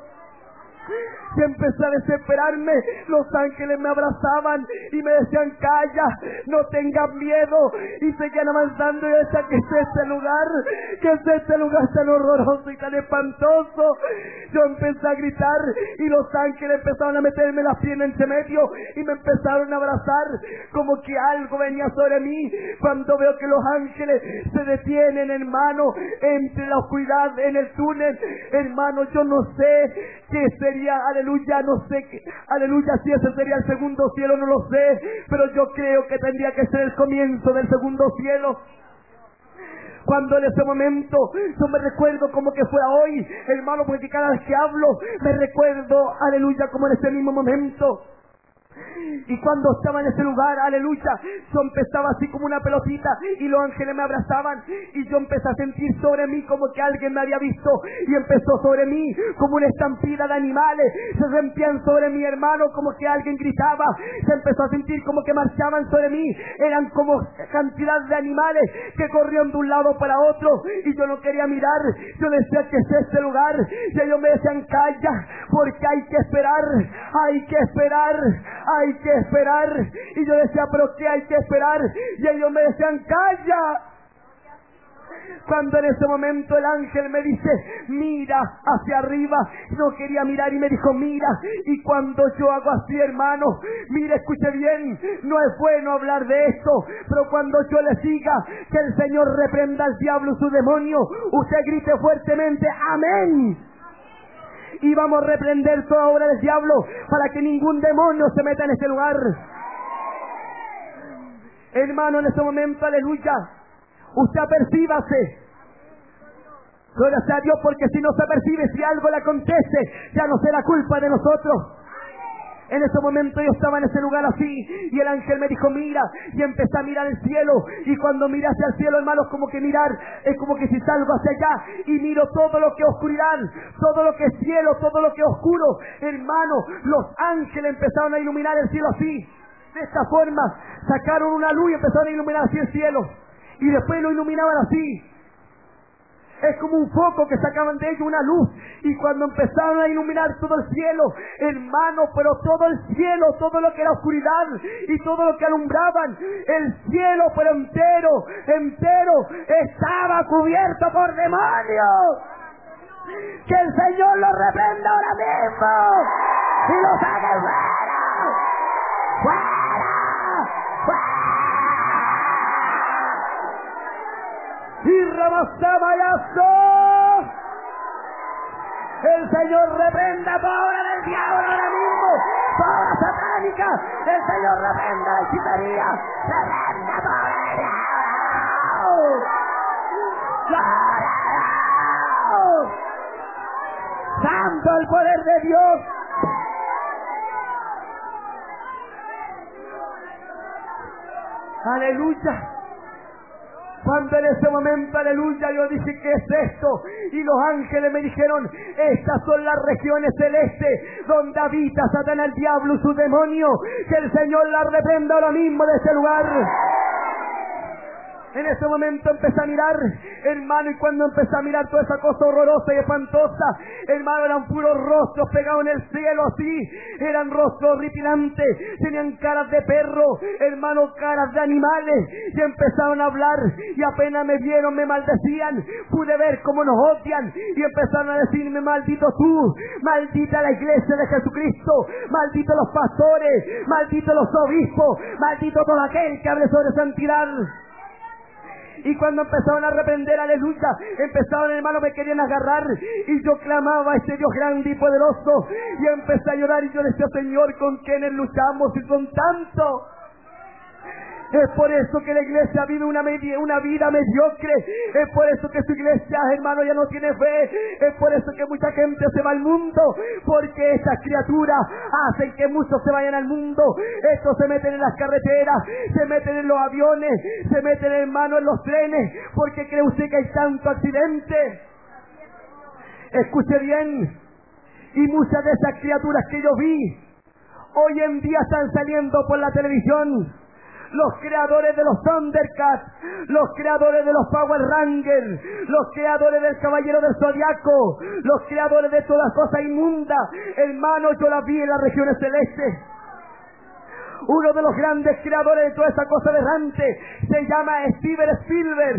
Y empecé a desesperarme. Los ángeles me abrazaban y me decían: calla, no tengas miedo. Y seguían avanzando y yo decía: ¿qué es este lugar? ¿Qué es este lugar tan horroroso y tan espantoso? Yo empecé a gritar y los ángeles empezaron a meterme las piernas entre medio y me empezaron a abrazar como que algo venía sobre mí. Cuando veo que los ángeles se detienen, hermano, entre la oscuridad, en el túnel, hermano, yo no sé qué sería, aleluya, no sé qué, aleluya, si ese sería el segundo cielo, no lo sé, pero yo creo que tendría que ser el comienzo del segundo cielo. Cuando en ese momento yo me recuerdo como que fuera hoy, hermano, porque cada vez que hablo me recuerdo, aleluya, como en ese mismo momento. Y cuando estaba en ese lugar, aleluya, yo empezaba así como una pelotita y los ángeles me abrazaban y yo empecé a sentir sobre mí como que alguien me había visto y empezó sobre mí como una estampida de animales. Se rompían sobre mi hermano como que alguien gritaba. Se empezó a sentir como que marchaban sobre mí. Eran como cantidad de animales que corrían de un lado para otro y yo no quería mirar. Yo decía: ¿qué es este lugar? Y ellos me decían: calla, porque hay que esperar, hay que esperar, hay que esperar. Y yo decía: ¿pero qué hay que esperar? Y ellos me decían: calla. Cuando en ese momento el ángel me dice: mira hacia arriba, no quería mirar y me dijo: mira. Y cuando yo hago así, hermano, mire, escuche bien, no es bueno hablar de esto, pero cuando yo le diga que el Señor reprenda al diablo y su demonio, usted grite fuertemente: amén. Y vamos a reprender toda obra del diablo para que ningún demonio se meta en este lugar. Hermano, en ese momento, aleluya, usted apercíbase. Gloria sea a Dios, porque si no se percibe, si algo le acontece, ya no será culpa de nosotros. En ese momento yo estaba en ese lugar así y el ángel me dijo: mira, y empecé a mirar el cielo. Y cuando miré hacia el cielo, hermanos, como que mirar es como que si salgo hacia allá y miro todo lo que es oscuridad, todo lo que es cielo, todo lo que es oscuro, hermano, los ángeles empezaron a iluminar el cielo así, de esta forma, sacaron una luz y empezaron a iluminar así el cielo y después lo iluminaban así. Es como un foco que sacaban de ellos una luz. Y cuando empezaron a iluminar todo el cielo, hermano, pero todo el cielo, todo lo que era oscuridad y todo lo que alumbraban, el cielo pero entero, entero, estaba cubierto por demonios. Que el Señor los reprenda ahora mismo y los haga fuera, fuera, fuera. y Ramazamayazo. El Señor reprenda toda obra del diablo ahora mismo, toda satánica. El Señor reprenda la hechicería, reprenda toda obra del diablo. ¡Gloria a Dios! ¡Santo el poder de Dios! ¡Aleluya! Cuando en ese momento, aleluya, yo dije, ¿qué es esto? Y los ángeles me dijeron, estas son las regiones celestes donde habita Satanás, el diablo y su demonio. Que el Señor la reprenda ahora mismo de este lugar. En ese momento empecé a mirar, hermano, y cuando empecé a mirar toda esa cosa horrorosa y espantosa, hermano, eran puros rostros pegados en el cielo así, eran rostros horripilantes, tenían caras de perro, hermano, caras de animales, y empezaron a hablar, y apenas me vieron, me maldecían, pude ver cómo nos odian, y empezaron a decirme, maldito tú, maldita la iglesia de Jesucristo, maldito los pastores, maldito los obispos, maldito todo aquel que hable sobre santidad. Y cuando empezaron a reprender, aleluya, empezaron, hermano, me querían agarrar, y yo clamaba a ese Dios grande y poderoso, y empecé a llorar, y yo decía, Señor, ¿con quiénes luchamos y con tanto? Es por eso que la iglesia vive una, media, una vida mediocre. Es por eso que su iglesia, hermano, ya no tiene fe. Es por eso que mucha gente se va al mundo, porque estas criaturas hacen que muchos se vayan al mundo. Estos se meten en las carreteras, se meten en los aviones, se meten, hermano, en los trenes, porque cree usted que hay tanto accidente. Escuche bien, y muchas de esas criaturas que yo vi hoy en día están saliendo por la televisión. Los creadores de los Thundercats, los creadores de los Power Rangers, los creadores del Caballero del Zodiaco, los creadores de todas cosas inmundas, hermano, yo las vi en las regiones celestes. Uno de los grandes creadores de toda esa cosa errante se llama Steven Spielberg.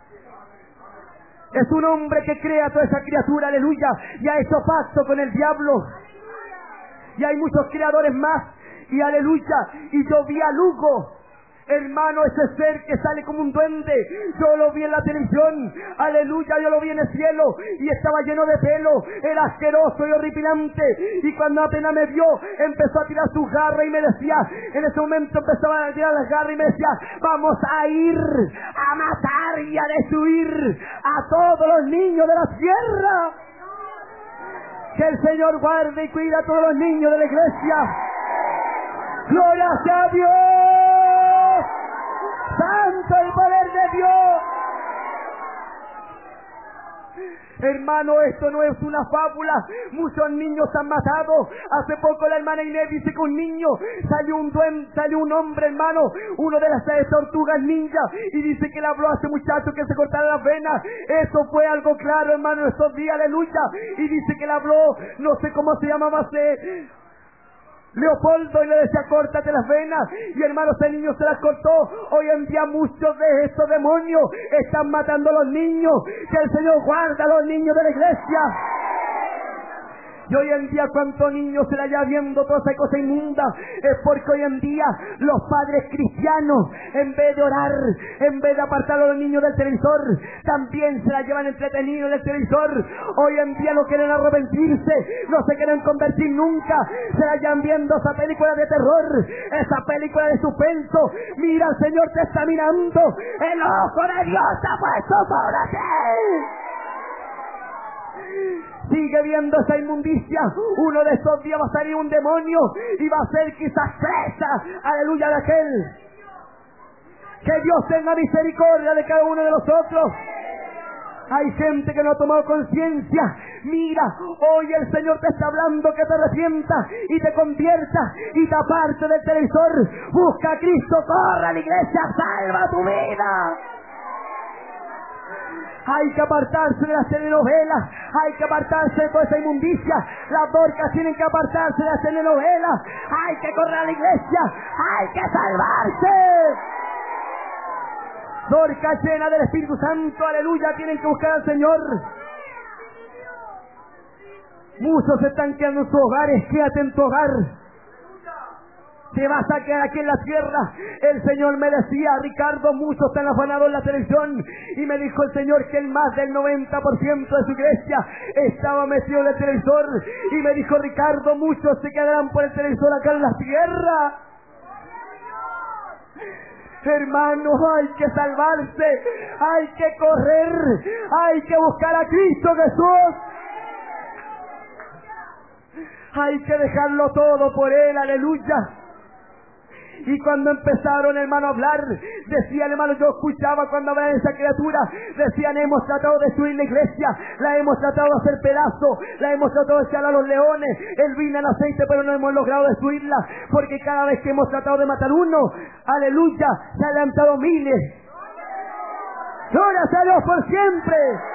Es un hombre que crea toda esa criatura, aleluya, y ha hecho pacto con el diablo. Y hay muchos creadores más, y aleluya, y yo vi a Lugo, hermano, ese ser que sale como un duende, yo lo vi en la televisión, aleluya, yo lo vi en el cielo, y estaba lleno de pelo, era asqueroso y horripilante, y cuando apenas me vio, empezó a tirar sus garras y me decía, en ese momento empezaba a tirar las garras y me decía, vamos a ir a matar y a destruir a todos los niños de la tierra. Que el Señor guarde y cuide a todos los niños de la iglesia. ¡Gloria sea a Dios! ¡Santo el poder de Dios! Hermano, esto no es una fábula. Muchos niños se han matado. Hace poco la hermana Inés dice que un niño salió un duen, salió un hombre, hermano, uno de las seis tortugas ninja, y dice que le habló a ese muchacho que se cortara las venas. Eso fue algo claro, hermano, estos días, aleluya. Y dice que le habló, no sé cómo se llamaba, se... Leopoldo, y le decía, córtate las venas, y hermano, ese niño se las cortó. Hoy en día muchos de estos demonios están matando a los niños. Que el Señor guarda a los niños de la iglesia. Y hoy en día, ¿cuántos niños se la lleva viendo toda esa cosa inmunda? Es porque hoy en día los padres cristianos, en vez de orar, en vez de apartar a los niños del televisor, también se la llevan entretenidos en el televisor. Hoy en día no quieren arrepentirse, no se quieren convertir nunca, se la llevan viendo esa película de terror, esa película de suspenso. Mira, el Señor te está mirando, el ojo de Dios está puesto sobre ti. Sigue viendo esa inmundicia. Uno de estos días va a salir un demonio y va a ser quizás presa, aleluya, de aquel. Que Dios tenga misericordia de cada uno de nosotros. Hay gente que no ha tomado conciencia. Mira, hoy el Señor te está hablando que te arrepientas y te conviertas y te apartes del televisor. Busca a Cristo, corre a la iglesia, salva tu vida. Hay que apartarse de las telenovelas, hay que apartarse de toda esa inmundicia. Las dorcas tienen que apartarse de las telenovelas. Hay que correr a la iglesia, hay que salvarse. Dorcas llenas del Espíritu Santo, aleluya, tienen que buscar al Señor. Muchos se están quedando en sus hogares, quédate en tu hogar. te vas a quedar aquí en la tierra. El Señor me decía: Ricardo, muchos están afanados en la televisión. Y me dijo el Señor que el más del noventa por ciento de su iglesia estaba metido en el televisor. Y me dijo: Ricardo, muchos se quedarán por el televisor acá en la tierra. Hermanos, hay que salvarse, hay que correr, hay que buscar a Cristo Jesús. Hay que dejarlo todo por Él, aleluya. Y cuando empezaron, hermano, a hablar, decían, hermano, yo escuchaba cuando hablaban de esa criatura, decían: hemos tratado de destruir la iglesia, la hemos tratado de hacer pedazos, la hemos tratado de echar a los leones, el vino en aceite, pero no hemos logrado destruirla, porque cada vez que hemos tratado de matar uno, aleluya, se han levantado miles. Gloria a Dios por siempre.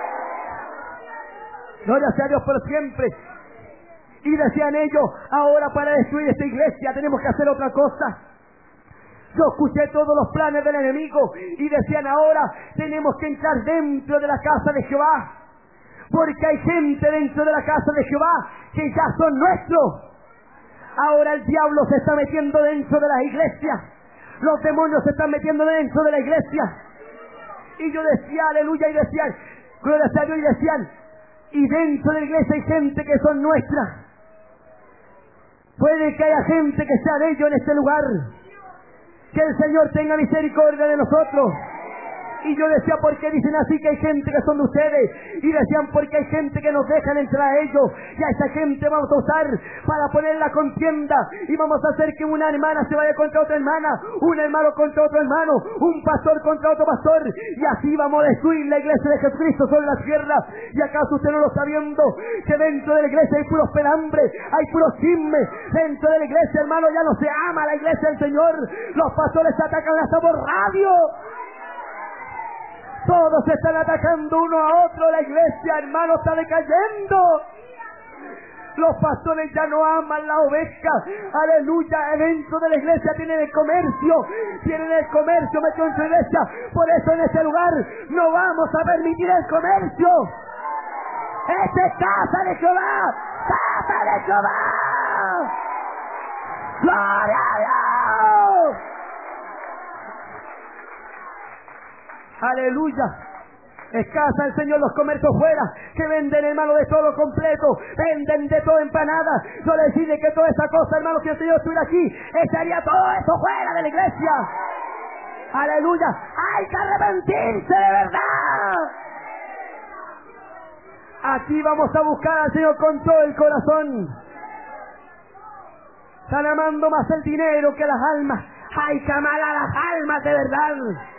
Gloria a Dios por siempre. Y decían ellos: ahora para destruir esta iglesia tenemos que hacer otra cosa. Yo escuché todos los planes del enemigo y decían: ahora tenemos que entrar dentro de la casa de Jehová, porque hay gente dentro de la casa de Jehová que ya son nuestros. Ahora el diablo se está metiendo dentro de las iglesias, los demonios se están metiendo dentro de la iglesia. Y yo decía: aleluya, y decían, gloria a Dios, y decían: y dentro de la iglesia hay gente que son nuestras. Puede que haya gente que sea de ellos en este lugar. Que el Señor tenga misericordia de nosotros. Y yo decía: ¿por qué dicen así que hay gente que son de ustedes? Y decían: porque hay gente que nos dejan entrar a ellos, y a esa gente vamos a usar para poner la contienda, y vamos a hacer que una hermana se vaya contra otra hermana, un hermano contra otro hermano, un pastor contra otro pastor, y así vamos a destruir la iglesia de Jesucristo sobre la tierra. ¿Y acaso usted no lo está viendo? Que dentro de la iglesia hay puros pelambres, hay puros chismes. Dentro de la iglesia, hermano, ya no se ama la iglesia del Señor. Los pastores se atacan hasta por radio. Todos se están atacando uno a otro. La iglesia, hermano, está decayendo. Los pastores ya no aman la oveja. Aleluya. Dentro de la iglesia tienen el comercio. Tienen el comercio metido en su iglesia. Por eso en este lugar no vamos a permitir el comercio. Esta es casa de Jehová. Casa de Jehová. Gloria a Dios. Aleluya. Es casa del Señor, los comercios fuera, que venden, hermano, de todo completo, venden de todo empanada. Yo les dije que toda esa cosa, hermano, si el Señor estuviera aquí, echaría todo eso fuera de la iglesia. Aleluya. Hay que arrepentirse de verdad. Aquí vamos a buscar al Señor con todo el corazón. Están amando más el dinero que las almas. Hay que amar a las almas de verdad.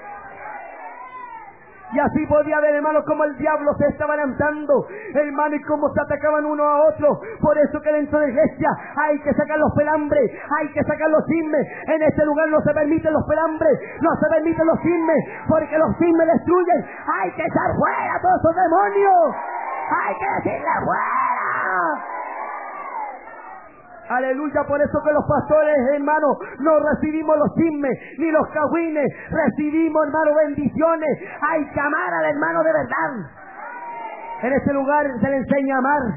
Y así podía ver, hermano, como el diablo se estaba lanzando, hermano, y cómo se atacaban uno a otro. Por eso que dentro de la iglesia hay que sacar los pelambres, hay que sacar los chismes. En este lugar no se permiten los pelambres, no se permiten los chismes, porque los chismes destruyen. Hay que echar fuera a todos esos demonios. Hay que decirle fuera. Aleluya. Por eso que los pastores, hermano, no recibimos los chismes ni los cagüines, recibimos, hermano, bendiciones. Hay que amar al hermano de verdad. En este lugar se le enseña a amar.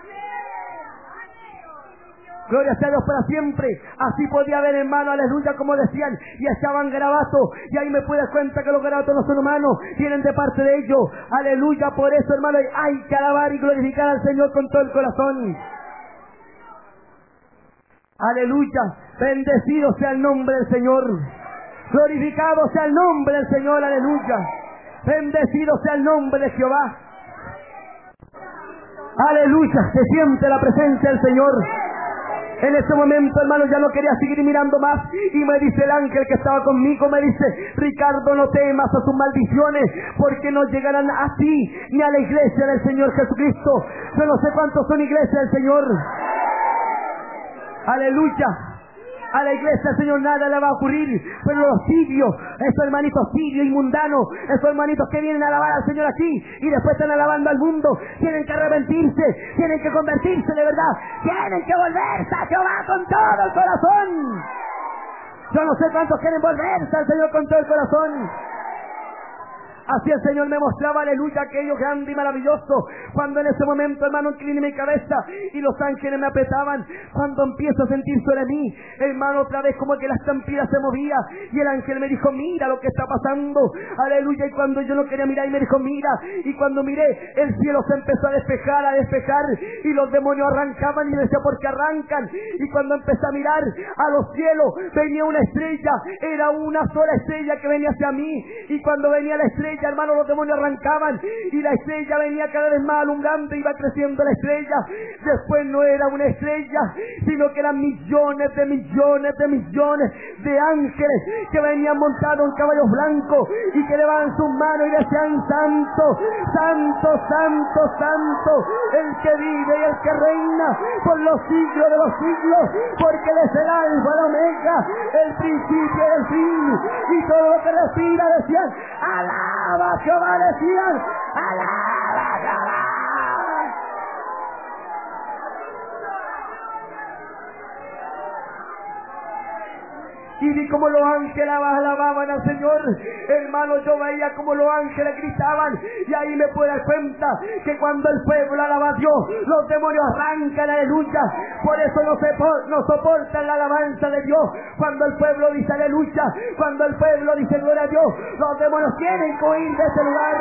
Gloria a Dios para siempre. Así podía haber, hermano, aleluya, como decían, y echaban garabatos, y ahí me pude dar cuenta que los garabatos no son humanos, vienen de parte de ellos. Aleluya. Por eso, hermano, hay que alabar y glorificar al Señor con todo el corazón. Aleluya. Bendecido sea el nombre del Señor. Glorificado sea el nombre del Señor. Aleluya. Bendecido sea el nombre de Jehová. Aleluya. Se siente la presencia del Señor. En este momento, hermano, ya no quería seguir mirando más. Y me dice el ángel que estaba conmigo, me dice: Ricardo, no temas a sus maldiciones, porque no llegarán a ti ni a la iglesia del Señor Jesucristo. Yo no sé cuántos son iglesias del Señor. Aleluya. A la iglesia del Señor nada le va a ocurrir, pero los tibios, esos hermanitos tibios y mundanos, esos hermanitos que vienen a alabar al Señor aquí y después están alabando al mundo, tienen que arrepentirse, tienen que convertirse de verdad, tienen que volverse a Jehová con todo el corazón. Yo no sé cuántos quieren volverse al Señor con todo el corazón. Así el Señor me mostraba, aleluya, aquello grande y maravilloso. Cuando en ese momento, hermano, incliné mi cabeza y los ángeles me apretaban. Cuando empiezo a sentir sobre mí, hermano, otra vez como que la estampida se movía. Y el ángel me dijo, mira lo que está pasando. Aleluya. Y cuando yo no quería mirar, y me dijo, mira. Y cuando miré, el cielo se empezó a despejar, a despejar. Y los demonios arrancaban. Y me decía, ¿por qué arrancan? Y cuando empecé a mirar a los cielos, venía una estrella. Era una sola estrella que venía hacia mí. Y cuando venía la estrella, hermano, los demonios arrancaban y la estrella venía cada vez más alumbrando, iba creciendo la estrella. Después no era una estrella, sino que eran millones de millones de millones de ángeles que venían montados en caballos blancos y que levaban sus manos y decían, santo, santo, santo, santo, el que vive y el que reina por los siglos de los siglos, porque Él es el alfa, el omega, el principio y el fin. Y todo lo que respira decían, alaba Jehová, decían, alaba Jehová. Y vi como los ángeles alababan al Señor. Hermano, yo veía como los ángeles gritaban. Y ahí me puedo dar cuenta que cuando el pueblo alaba a Dios, los demonios arrancan, aleluya. Por eso no, se, no soportan la alabanza de Dios. Cuando el pueblo dice aleluya, cuando el pueblo dice gloria a Dios, los demonios tienen que huir de ese lugar.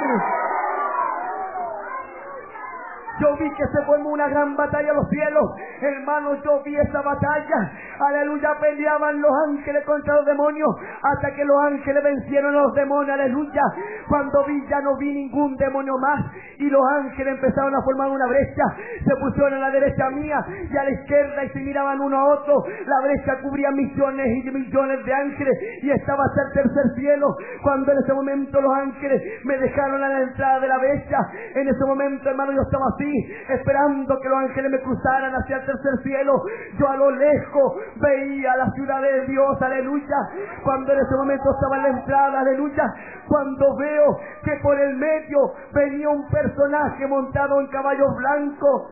Yo vi que se formó una gran batalla en los cielos. Hermano, yo vi esa batalla. Aleluya, peleaban los ángeles contra los demonios hasta que los ángeles vencieron a los demonios. Aleluya. Cuando vi, ya no vi ningún demonio más. Y los ángeles empezaron a formar una brecha. Se pusieron a la derecha mía y a la izquierda y se miraban uno a otro. La brecha cubría millones y millones de ángeles y estaba hasta el tercer cielo. Cuando en ese momento los ángeles me dejaron a la entrada de la brecha, en ese momento, hermano, yo estaba así, esperando que los ángeles me cruzaran hacia el tercer cielo. Yo a lo lejos veía la ciudad de Dios, aleluya. Cuando en ese momento estaba en la entrada, aleluya, cuando veo que por el medio venía un personaje montado en caballo blanco.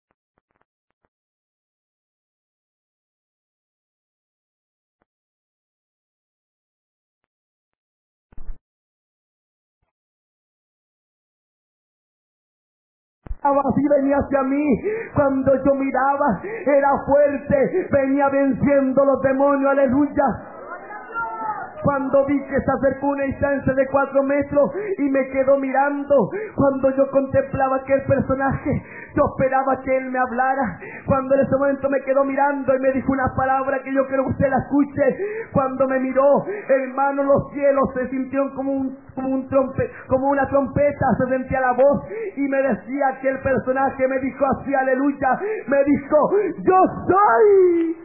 Así venía hacia mí. Cuando yo miraba, era fuerte, venía venciendo los demonios, aleluya. Cuando vi que se acercó una distancia de cuatro metros y me quedó mirando, cuando yo contemplaba aquel personaje, yo esperaba que él me hablara. Cuando en ese momento me quedó mirando y me dijo una palabra que yo quiero que usted la escuche. Cuando me miró, hermano, los cielos se sintieron como un, como un trompe, como una trompeta, se sentía la voz y me decía aquel personaje, me dijo así, aleluya, me dijo, yo soy.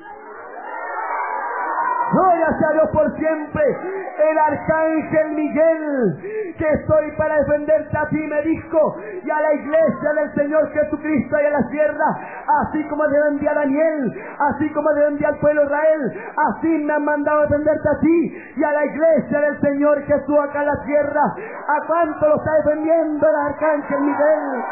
Gloria sea Dios por siempre. El arcángel Miguel, que estoy para defenderte a ti, me dijo, y a la iglesia del Señor Jesucristo y a la tierra, así como defendí a Daniel, así como defendí al pueblo de Israel, así me han mandado a defenderte a ti y a la iglesia del Señor Jesús acá en la tierra. ¿A cuánto lo está defendiendo el arcángel Miguel?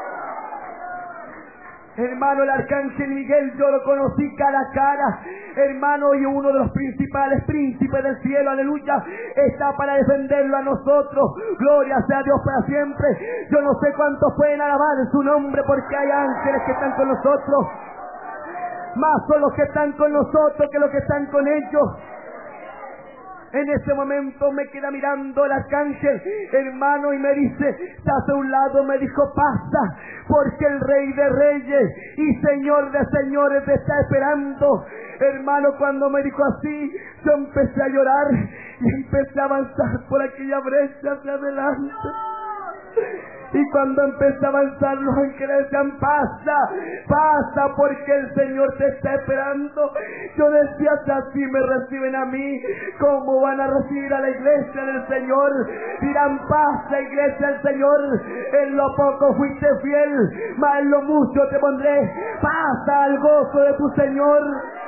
Hermano, el arcángel Miguel yo lo conocí cara a cara, hermano, y uno de los principales príncipes del cielo, aleluya, está para defenderlo a nosotros. Gloria sea a Dios para siempre. Yo no sé cuántos pueden alabar en su nombre, porque hay ángeles que están con nosotros. Más son los que están con nosotros que los que están con ellos. En ese momento me queda mirando el arcángel, hermano, y me dice, se hace a un lado, me dijo, pasa, porque el Rey de Reyes y Señor de Señores te está esperando. Hermano, cuando me dijo así, yo empecé a llorar y empecé a avanzar por aquella brecha hacia adelante. Y cuando empecé a avanzar, los ángeles decían, pasa, pasa, porque el Señor te está esperando. Yo decía, si así me reciben a mí, ¿cómo van a recibir a la iglesia del Señor? Dirán, pasa, iglesia del Señor, en lo poco fuiste fiel, mas en lo mucho te pondré. Pasa al gozo de tu Señor.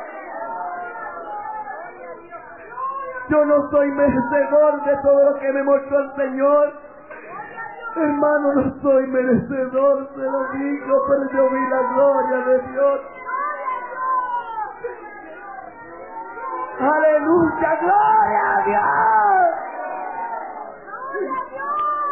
Yo no soy merecedor de todo lo que me mostró el Señor. Hermano, no soy merecedor, se lo digo, pero yo vi la gloria de Dios. ¡Aleluya! ¡Gloria a Dios!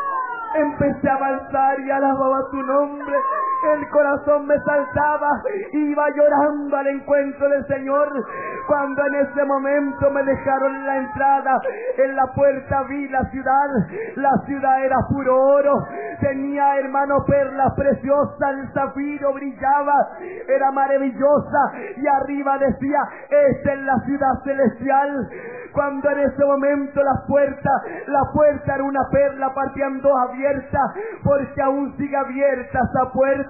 empecé a avanzar y alababa tu nombre. El corazón me saltaba, iba llorando al encuentro del Señor. Cuando en ese momento me dejaron en la entrada, en la puerta vi la ciudad. La ciudad era puro oro, tenía, hermano, perlas preciosas, el zafiro brillaba, era maravillosa, y arriba decía: esta es la ciudad celestial. Cuando en ese momento la puerta, la puerta era una perla partida en dos abierta, porque aún sigue abierta esa puerta.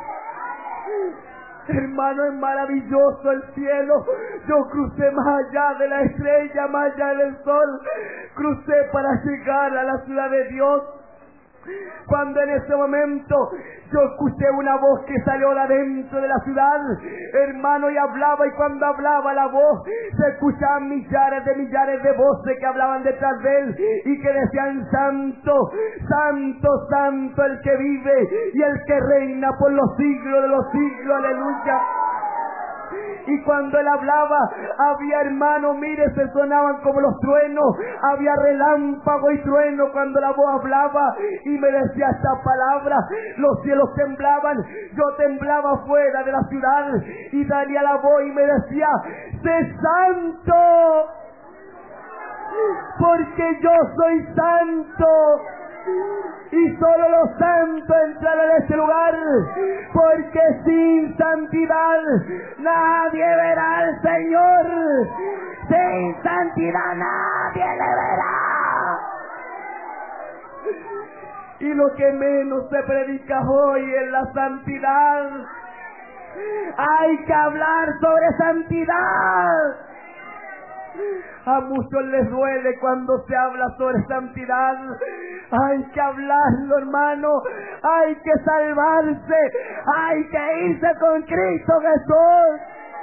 Hermano, es maravilloso el cielo. Yo crucé más allá de la estrella, más allá del sol. Crucé para llegar a la ciudad de Dios. Cuando en ese momento yo escuché una voz que salió de adentro de la ciudad, hermano, y hablaba, y cuando hablaba la voz, se escuchaban millares de millares de voces que hablaban detrás de él y que decían: santo, santo, santo el que vive y el que reina por los siglos de los siglos, aleluya. Y cuando él hablaba, había, hermano, mire, se sonaban como los truenos, había relámpago y trueno cuando la voz hablaba y me decía esta palabra. Los cielos temblaban, yo temblaba fuera de la ciudad, y salía la voz y me decía: sé santo, porque yo soy santo. Y solo los santos entrarán en este lugar, porque sin santidad nadie verá al Señor. Sin santidad nadie le verá. Y lo que menos se predica hoy es la santidad. Hay que hablar sobre santidad. A muchos les duele cuando se habla sobre santidad. Hay que hablarlo, hermano. Hay que salvarse. Hay que irse con Cristo Jesús.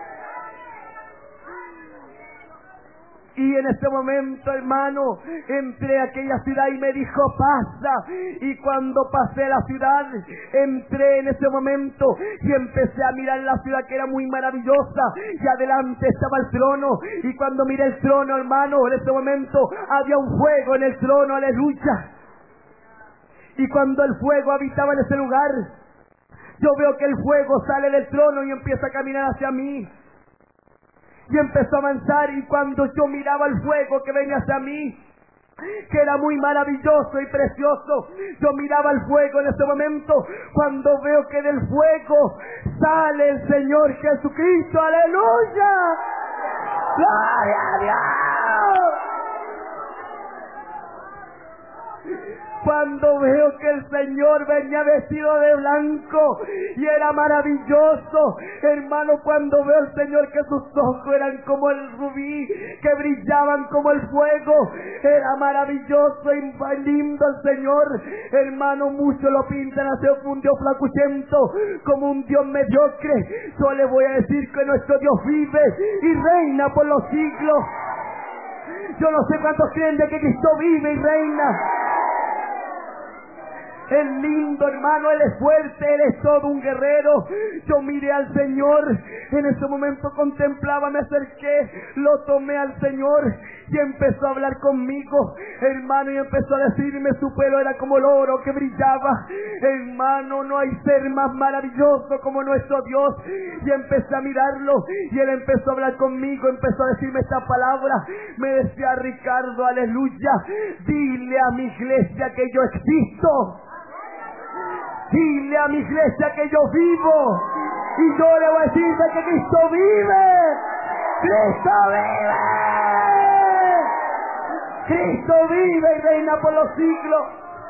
Y en ese momento, hermano, entré a aquella ciudad y me dijo: pasa. Y cuando pasé la ciudad, entré en ese momento y empecé a mirar la ciudad, que era muy maravillosa, y adelante estaba el trono. Y cuando miré el trono, hermano, en ese momento había un fuego en el trono, aleluya. Y cuando el fuego habitaba en ese lugar, yo veo que el fuego sale del trono y empieza a caminar hacia mí. Y empezó a avanzar, y cuando yo miraba el fuego que venía hacia mí, que era muy maravilloso y precioso, yo miraba el fuego en ese momento, cuando veo que del fuego sale el Señor Jesucristo, aleluya, gloria a Dios. Cuando veo que el Señor venía vestido de blanco y era maravilloso, hermano, cuando veo al Señor que sus ojos eran como el rubí, que brillaban como el fuego, era maravilloso y lindo el Señor, hermano. Muchos lo pintan así como un Dios flacuchento, como un Dios mediocre. Yo le voy a decir que nuestro Dios vive y reina por los siglos. Yo no sé cuántos creen de que Cristo vive y reina. Es lindo, hermano, Él es fuerte, Él es todo un guerrero. Yo miré al Señor, en ese momento contemplaba, me acerqué, lo tomé al Señor y empezó a hablar conmigo, hermano, y empezó a decirme: su pelo era como el oro que brillaba. Hermano, no hay ser más maravilloso como nuestro Dios. Y empecé a mirarlo y Él empezó a hablar conmigo, empezó a decirme esta palabra. Me decía: Ricardo, aleluya, dile a mi iglesia que yo existo. Dile a mi iglesia que yo vivo. Y yo le voy a decir de que Cristo vive. Cristo vive. Cristo vive y reina por los siglos.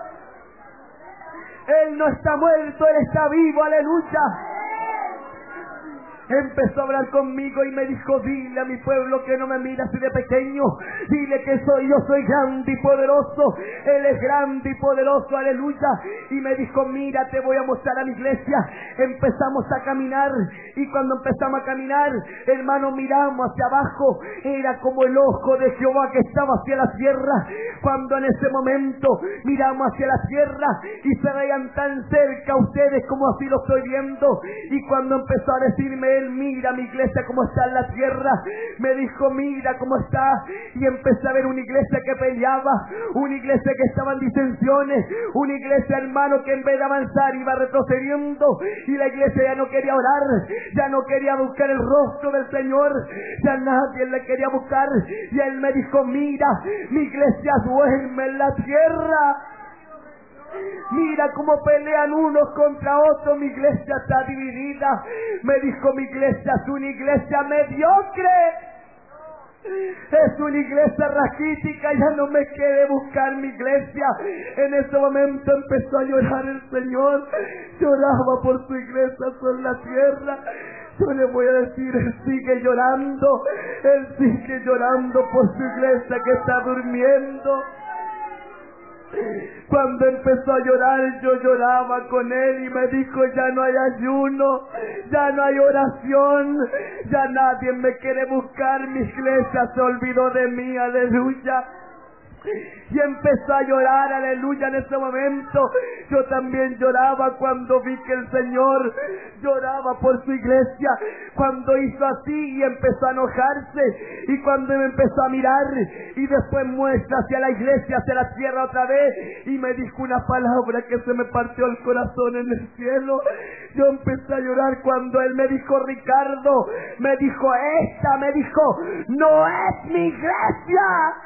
Él no está muerto, Él está vivo, aleluya. Empezó a hablar conmigo y me dijo: dile a mi pueblo que no me mira así de pequeño, dile que soy yo, soy grande y poderoso. Él es grande y poderoso, aleluya. Y me dijo: mira, te voy a mostrar a mi iglesia. Empezamos a caminar, y cuando empezamos a caminar, hermano, miramos hacia abajo, era como el ojo de Jehová que estaba hacia la tierra. Cuando en ese momento miramos hacia la tierra y se veían tan cerca ustedes como así lo estoy viendo, y cuando empezó a decirme él, mira mi iglesia como está en la tierra. Me dijo, mira cómo está. Y empecé a ver una iglesia que peleaba, una iglesia que estaba en disensiones, una iglesia, hermano, que en vez de avanzar iba retrocediendo. Y la iglesia ya no quería orar, ya no quería buscar el rostro del Señor, ya nadie le quería buscar. Y él me dijo, mira, mi iglesia duerme en la tierra. Mira cómo pelean unos contra otros, mi iglesia está dividida. Me dijo, mi iglesia es una iglesia mediocre, es una iglesia raquítica, ya no me quiere buscar mi iglesia. En ese momento empezó a llorar el Señor, lloraba por su iglesia sobre la tierra. Yo le voy a decir, él sigue llorando, él sigue llorando por su iglesia que está durmiendo. Cuando empezó a llorar, yo lloraba con él y me dijo, ya no hay ayuno, ya no hay oración, ya nadie me quiere buscar, mi iglesia se olvidó de mí, aleluya. Y empezó a llorar, aleluya, en ese momento. Yo también lloraba cuando vi que el Señor lloraba por su iglesia. Cuando hizo así y empezó a enojarse, y cuando me empezó a mirar y después muestra hacia la iglesia, hacia la tierra otra vez, y me dijo una palabra que se me partió el corazón en el cielo. Yo empecé a llorar cuando él me dijo, Ricardo, me dijo, esta, me dijo, no es mi iglesia.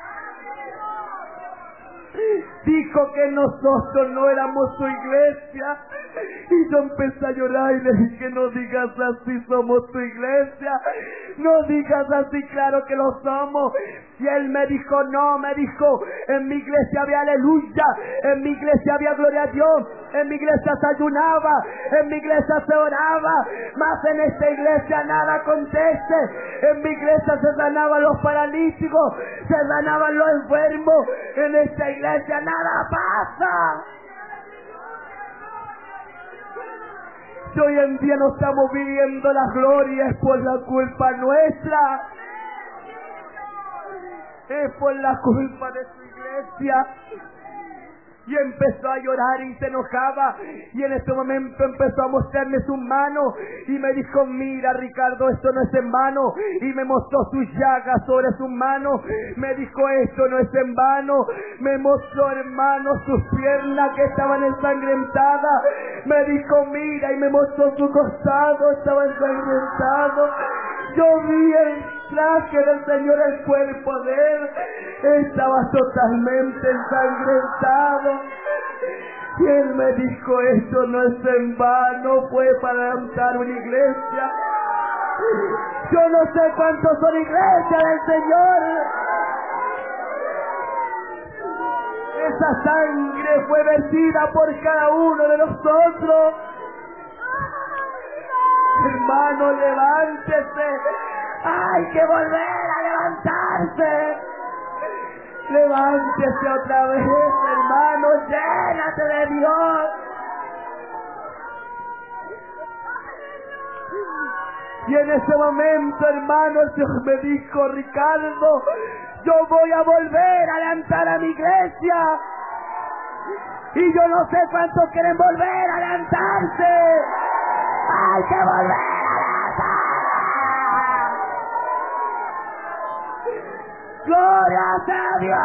Dijo que nosotros no éramos su iglesia. Y yo empecé a llorar y le dije, no digas así, somos tu iglesia. No digas así, claro que lo somos. Y él me dijo, no, me dijo, en mi iglesia había aleluya, en mi iglesia había gloria a Dios, en mi iglesia se ayunaba, en mi iglesia se oraba, mas en esta iglesia nada acontece. En mi iglesia se sanaban los paralíticos, se sanaban los enfermos, en esta iglesia nada pasa. Si hoy en día no estamos viviendo la gloria, es por la culpa nuestra, es por la culpa de su iglesia. Y empezó a llorar y se enojaba, y en este momento empezó a mostrarme sus manos y me dijo, mira Ricardo, esto no es en vano. Y me mostró sus llagas sobre sus manos. Me dijo, esto no es en vano. Me mostró, hermano, sus piernas que estaban ensangrentadas. Me dijo, mira, y me mostró su costado, estaba ensangrentado. Yo vi el traje del Señor, el cuerpo de él estaba totalmente ensangrentado. Y él me dijo, esto no es en vano, fue para levantar una iglesia. Yo no sé cuántos son iglesias del Señor. Esa sangre fue vertida por cada uno de nosotros. Hermano, levántese. Hay que volver a levantarse. Levántese otra vez, hermano. Llénate de Dios. Y en ese momento, hermano, el Señor me dijo, Ricardo, yo voy a volver a levantar a mi iglesia. Y yo no sé cuántos quieren volver a levantarse. Hay que volver a levantar. Gloria a Dios.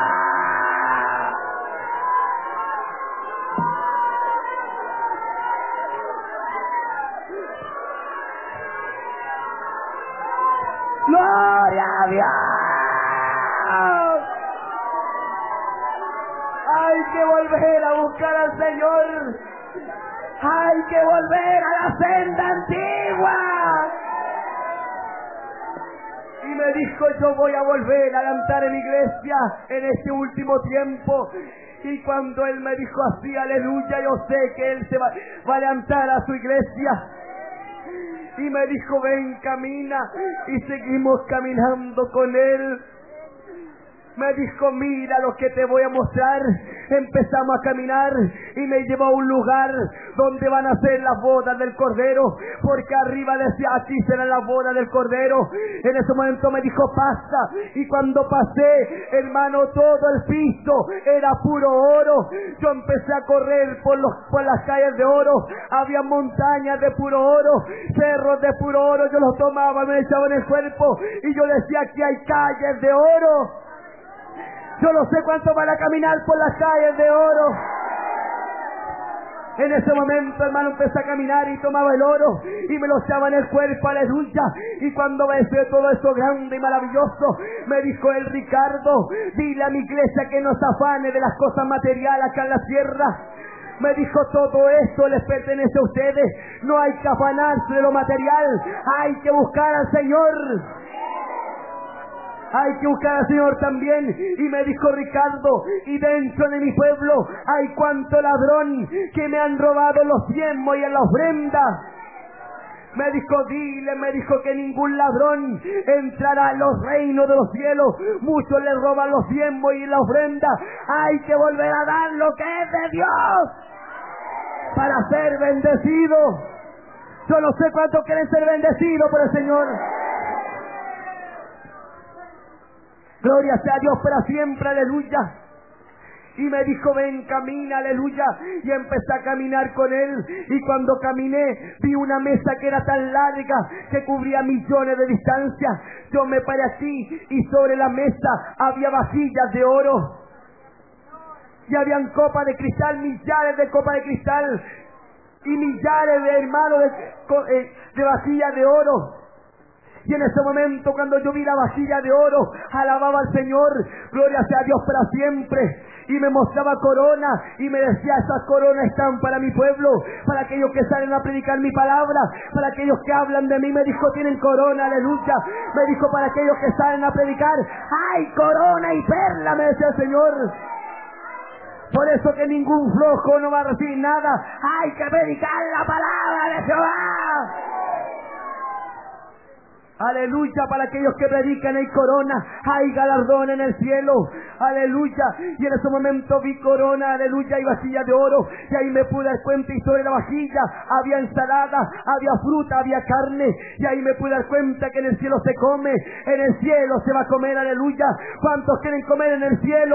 Gloria a Dios. Hay que volver a buscar al Señor. Hay que volver a la senda antigua. Y me dijo, yo voy a volver a levantar en la iglesia en este último tiempo. Y cuando él me dijo así, aleluya, yo sé que él se va, va a levantar a su iglesia. Y me dijo, ven, camina. Y seguimos caminando con él. Me dijo, mira lo que te voy a mostrar. Empezamos a caminar y me llevó a un lugar donde van a ser las bodas del Cordero, porque arriba decía, aquí serán las bodas del Cordero. En ese momento me dijo, pasa. Y cuando pasé, hermano, todo el piso era puro oro. Yo empecé a correr por, los, por las calles de oro. Había montañas de puro oro, cerros de puro oro. Yo los tomaba, me echaba en el cuerpo y yo decía, aquí hay calles de oro. Yo no sé cuánto van a caminar por las calles de oro. En ese momento, hermano, empecé a caminar y tomaba el oro y me lo echaba en el cuerpo, aleluya. Y cuando besé todo eso grande y maravilloso, me dijo el Ricardo, dile a mi iglesia que no se afane de las cosas materiales acá en la tierra. Me dijo, todo esto les pertenece a ustedes. No hay que afanarse de lo material, hay que buscar al Señor. Hay que buscar al Señor también. Y me dijo, Ricardo, y dentro de mi pueblo hay cuanto ladrón que me han robado los diezmos y en la ofrenda. Me dijo, dile, me dijo que ningún ladrón entrará en los reinos de los cielos. Muchos le roban los diezmos y la ofrenda. Hay que volver a dar lo que es de Dios para ser bendecido. Yo no sé cuántos quieren ser bendecidos por el Señor. Gloria sea a Dios para siempre, aleluya. Y me dijo, ven, camina, aleluya. Y empecé a caminar con él. Y cuando caminé, vi una mesa que era tan larga que cubría millones de distancia. Yo me paré así y sobre la mesa había vajillas de oro. Y habían copas de cristal, millares de copas de cristal. Y millares de hermanos de, de vajillas de oro. Y en ese momento, cuando yo vi la vajilla de oro, alababa al Señor, gloria sea a Dios para siempre. Y me mostraba corona y me decía, esas coronas están para mi pueblo, para aquellos que salen a predicar mi palabra, para aquellos que hablan de mí. Me dijo, tienen corona, aleluya. Me dijo, para aquellos que salen a predicar, hay corona y perla, me decía el Señor. Por eso que ningún flojo no va a recibir nada. Hay que predicar la palabra de Jehová. Aleluya, para aquellos que predican hay corona, hay galardón en el cielo, aleluya. Y en ese momento vi corona, aleluya, y vajilla de oro, y ahí me pude dar cuenta, y sobre la vajilla había ensalada, había fruta, había carne, y ahí me pude dar cuenta que en el cielo se come, en el cielo se va a comer, aleluya. ¿Cuántos quieren comer en el cielo?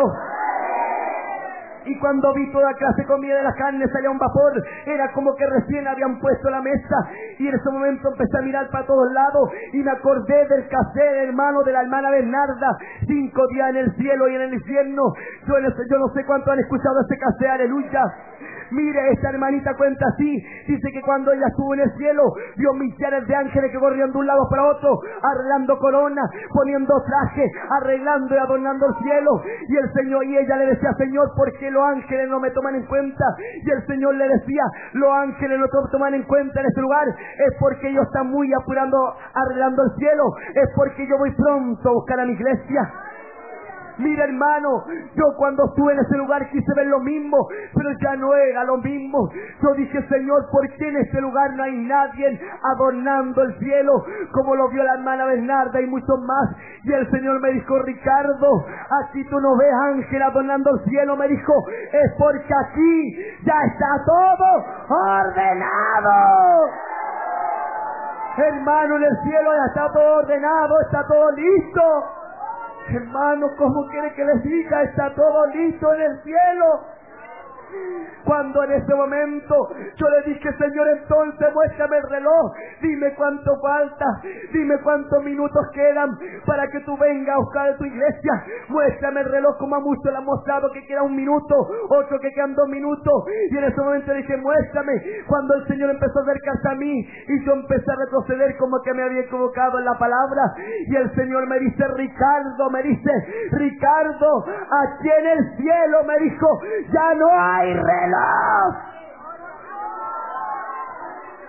Y cuando vi toda clase de comida de la carne, salía un vapor, era como que recién habían puesto la mesa. Y en ese momento empecé a mirar para todos lados y me acordé del caser, hermano, de la hermana Bernarda, cinco días en el cielo y en el infierno. Yo, en ese, yo no sé cuántos han escuchado ese caser, aleluya. Mire, esta hermanita cuenta así, dice que cuando ella estuvo en el cielo, vio millares de ángeles que corrían de un lado para otro, arreglando coronas, poniendo trajes, arreglando y adornando el cielo. Y el Señor, y ella le decía, Señor, ¿por qué los ángeles no me toman en cuenta? Y el Señor le decía, los ángeles no te toman en cuenta en este lugar, es porque ellos están muy apurando, arreglando el cielo, es porque yo voy pronto a buscar a mi iglesia. Mira, hermano, yo cuando estuve en ese lugar quise ver lo mismo, pero ya no era lo mismo. Yo dije, Señor, ¿por qué en este lugar no hay nadie adornando el cielo como lo vio la hermana Bernarda y muchos más? Y el Señor me dijo, Ricardo, aquí tú no ves ángel adornando el cielo. Me dijo, es porque aquí ya está todo ordenado. Hermano, en el cielo ya está todo ordenado, está todo listo. Hermano, ¿cómo quiere que les diga? Está todo listo en el cielo. Cuando en ese momento yo le dije, Señor, entonces muéstrame el reloj, dime cuánto falta, dime cuántos minutos quedan para que tú vengas a buscar a tu iglesia. Muéstrame el reloj, como a muchos le han mostrado que queda un minuto, otro que quedan dos minutos. Y en ese momento dije, muéstrame. Cuando el Señor empezó a acercarse a mí y yo empecé a retroceder como que me había equivocado en la palabra, y el Señor me dice, Ricardo, me dice, Ricardo, aquí en el cielo, me dijo, ya no hay reloj.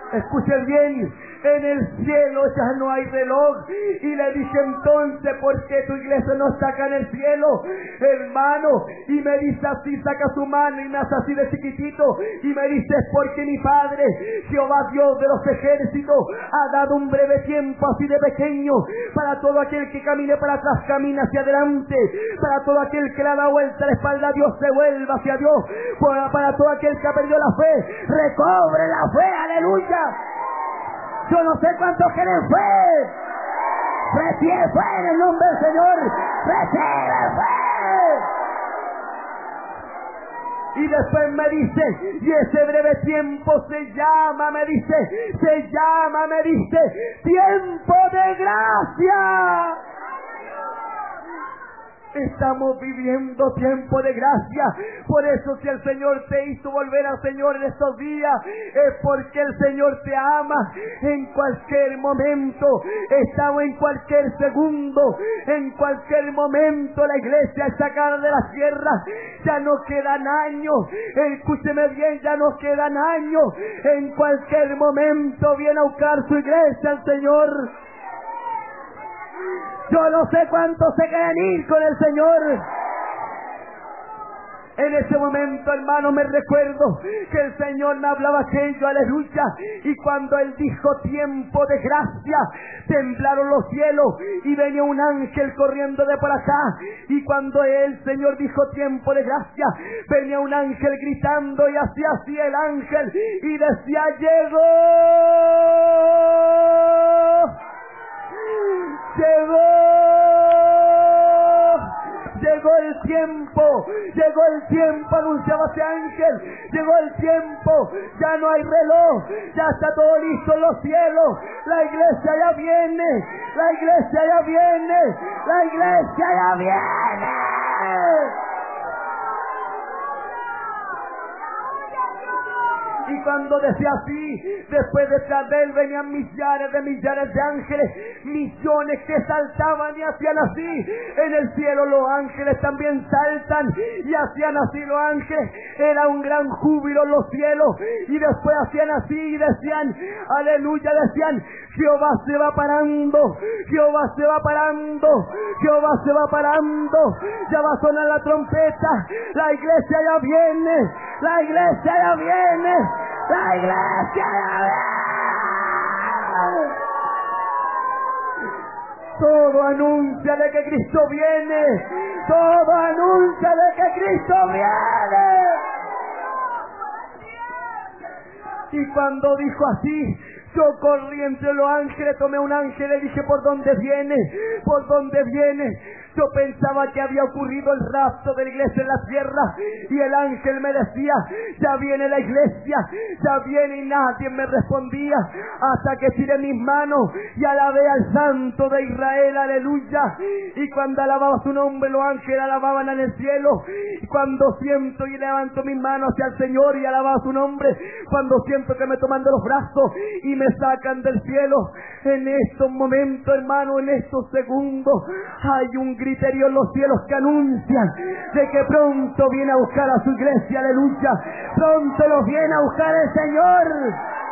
Escuchen bien, en el cielo ya no hay reloj. Y le dije, entonces, ¿por qué tu iglesia no está acá en el cielo, hermano? Y me dice así, saca su mano y me hace así de chiquitito y me dice, es porque mi Padre, Jehová Dios de los ejércitos, ha dado un breve tiempo así de pequeño para todo aquel que camine para atrás, camina hacia adelante, para todo aquel que le ha dado vuelta la espalda a Dios, se vuelva hacia Dios, para, para todo aquel que ha perdido la fe, recobre la fe, aleluya. Yo no sé cuántos quieren fe. Recibe fe en el nombre del Señor. Recibe fe. Y después me dice, y ese breve tiempo se llama, me dice, se llama, me dice, tiempo de gracia. Estamos viviendo tiempo de gracia. Por eso, si el Señor te hizo volver al Señor en estos días, es porque el Señor te ama. En cualquier momento, estamos en cualquier segundo, en cualquier momento la iglesia es sacada de la tierra. Ya no quedan años, escúcheme bien, ya no quedan años. En cualquier momento viene a buscar su iglesia el Señor. Yo no sé cuántos se quieren ir con el Señor. En ese momento, hermano, me recuerdo que el Señor me hablaba aquello, aleluya. Y cuando Él dijo tiempo de gracia, temblaron los cielos y venía un ángel corriendo de por acá. Y cuando el Señor dijo tiempo de gracia, venía un ángel gritando y hacía así el ángel y decía, llegó. Llegó, llegó el tiempo, llegó el tiempo, anunciaba ese ángel, llegó el tiempo, ya no hay reloj, ya está todo listo en los cielos, la iglesia ya viene, la iglesia ya viene, la iglesia ya viene. Y cuando decía así, después detrás de él venían millares de millares de ángeles, millones que saltaban y hacían así. En el cielo los ángeles también saltan y hacían así los ángeles. Era un gran júbilo en los cielos. Y después hacían así y decían, aleluya, decían, Jehová se va parando, Jehová se va parando, Jehová se va parando. Ya va a sonar la trompeta, la iglesia ya viene, la iglesia ya viene. La iglesia todo anuncia de que Cristo viene, todo anuncia de que Cristo viene. Y cuando dijo así, yo corrí entre los ángeles, tomé un ángel y dije, ¿por dónde viene? ¿Por dónde viene? Yo pensaba que había ocurrido el rapto de la iglesia en la tierra y el ángel me decía, ya viene la iglesia, ya viene, y nadie me respondía hasta que tiré mis manos y alabé al Santo de Israel, aleluya. Y cuando alababa su nombre, los ángeles alababan en el cielo. Y cuando siento y levanto mis manos hacia el Señor y alababa su nombre, cuando siento que me toman de los brazos y me sacan del cielo, en estos momentos, hermano, en estos segundos, hay un griterío en los cielos que anuncian de que pronto viene a buscar a su iglesia, aleluya. Pronto los viene a buscar el Señor.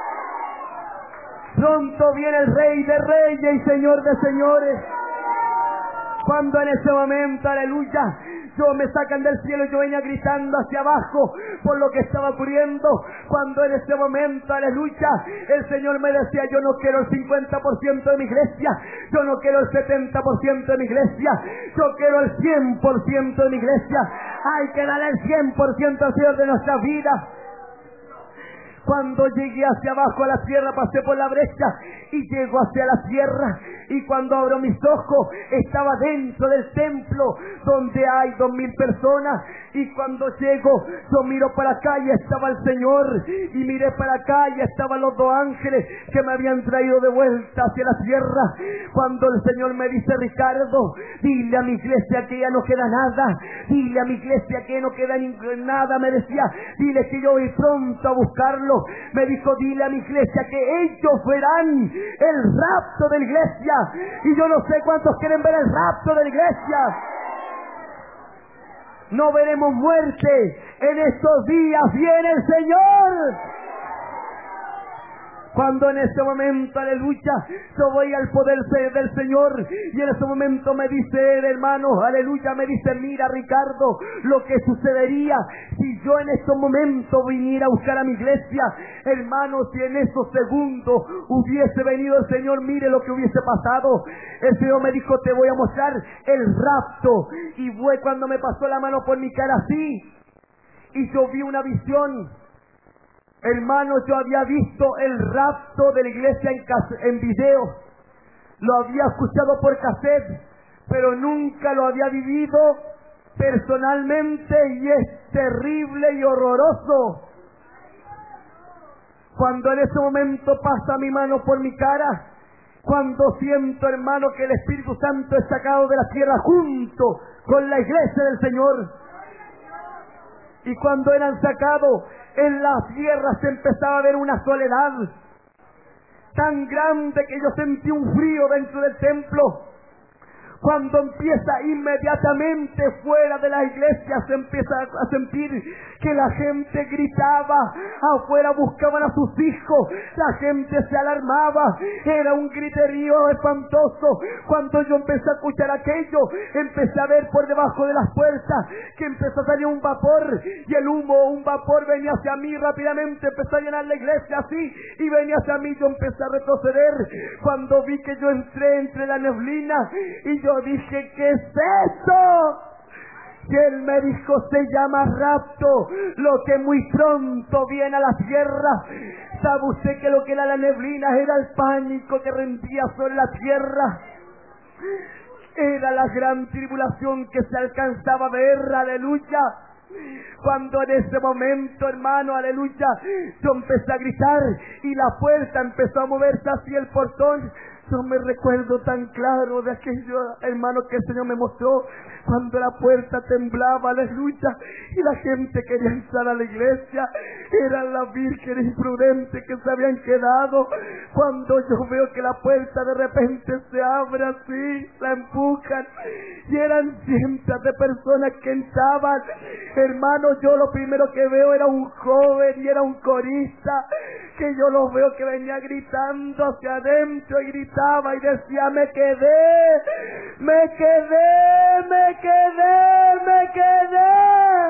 Pronto viene el Rey de Reyes y Señor de Señores. Cuando en ese momento, aleluya, yo me sacan del cielo y yo venía gritando hacia abajo por lo que estaba ocurriendo. Cuando en ese momento, aleluya, el Señor me decía, yo no quiero el cincuenta por ciento de mi iglesia, yo no quiero el setenta por ciento de mi iglesia, yo quiero el cien por ciento de mi iglesia. Hay que darle el cien por ciento al Señor de nuestra vida. Cuando llegué hacia abajo a la tierra, pasé por la brecha y llego hacia la tierra. Y cuando abro mis ojos, estaba dentro del templo donde hay dos mil personas. Y cuando llego, yo miro para acá y estaba el Señor. Y miré para acá y estaban los dos ángeles que me habían traído de vuelta hacia la tierra. Cuando el Señor me dice, Ricardo, dile a mi iglesia que ya no queda nada. Dile a mi iglesia que no queda nada, me decía. Dile que yo voy pronto a buscarlo. Me dijo, dile a mi iglesia que ellos verán el rapto de la iglesia. Y yo no sé cuántos quieren ver el rapto de la iglesia. No veremos muerte. En estos días viene el Señor. Cuando en ese momento, aleluya, yo voy al poder del Señor, y en ese momento me dice el hermano, aleluya, me dice: mira, Ricardo, lo que sucedería si yo en estos momentos viniera a buscar a mi iglesia, hermano, si en esos segundos hubiese venido el Señor, mire lo que hubiese pasado. El Señor me dijo: te voy a mostrar el rapto. Y fue cuando me pasó la mano por mi cara así, y yo vi una visión. Hermano, yo había visto el rapto de la iglesia en, cas- en video, lo había escuchado por cassette, pero nunca lo había vivido personalmente, y es terrible y horroroso. Cuando en ese momento pasa mi mano por mi cara, cuando siento, hermano, que el Espíritu Santo es sacado de la tierra junto con la iglesia del Señor, y cuando eran sacados, en la tierra se empezaba a ver una soledad tan grande que yo sentí un frío dentro del templo. Cuando empieza inmediatamente fuera de la iglesia, se empieza a sentir que la gente gritaba, afuera buscaban a sus hijos, la gente se alarmaba, era un griterío espantoso. Cuando yo empecé a escuchar aquello, empecé a ver por debajo de las puertas que empezó a salir un vapor, y el humo, un vapor venía hacia mí rápidamente, empezó a llenar la iglesia así, y venía hacia mí. Yo empecé a retroceder cuando vi que yo entré entre la neblina, y yo dije: ¿qué es esto? Y él me dijo: se llama rapto, lo que muy pronto viene a la tierra. ¿Sabe usted que lo que era la neblina era el pánico que rendía sobre la tierra? Era la gran tribulación que se alcanzaba a ver, aleluya. Cuando en ese momento, hermano, aleluya, yo empecé a gritar y la puerta empezó a moverse hacia el portón. Yo me recuerdo tan claro de aquello, hermano, que el Señor me mostró cuando la puerta temblaba, aleluya, y la gente quería entrar a la iglesia. Eran las vírgenes imprudentes que se habían quedado. Cuando yo veo que la puerta de repente se abre así, la empujan, y eran cientos de personas que entraban. Hermano, yo lo primero que veo era un joven, y era un corista, que yo lo veo que venía gritando hacia adentro, y gritaba y decía: me quedé, me quedé, me quedé, me quedé.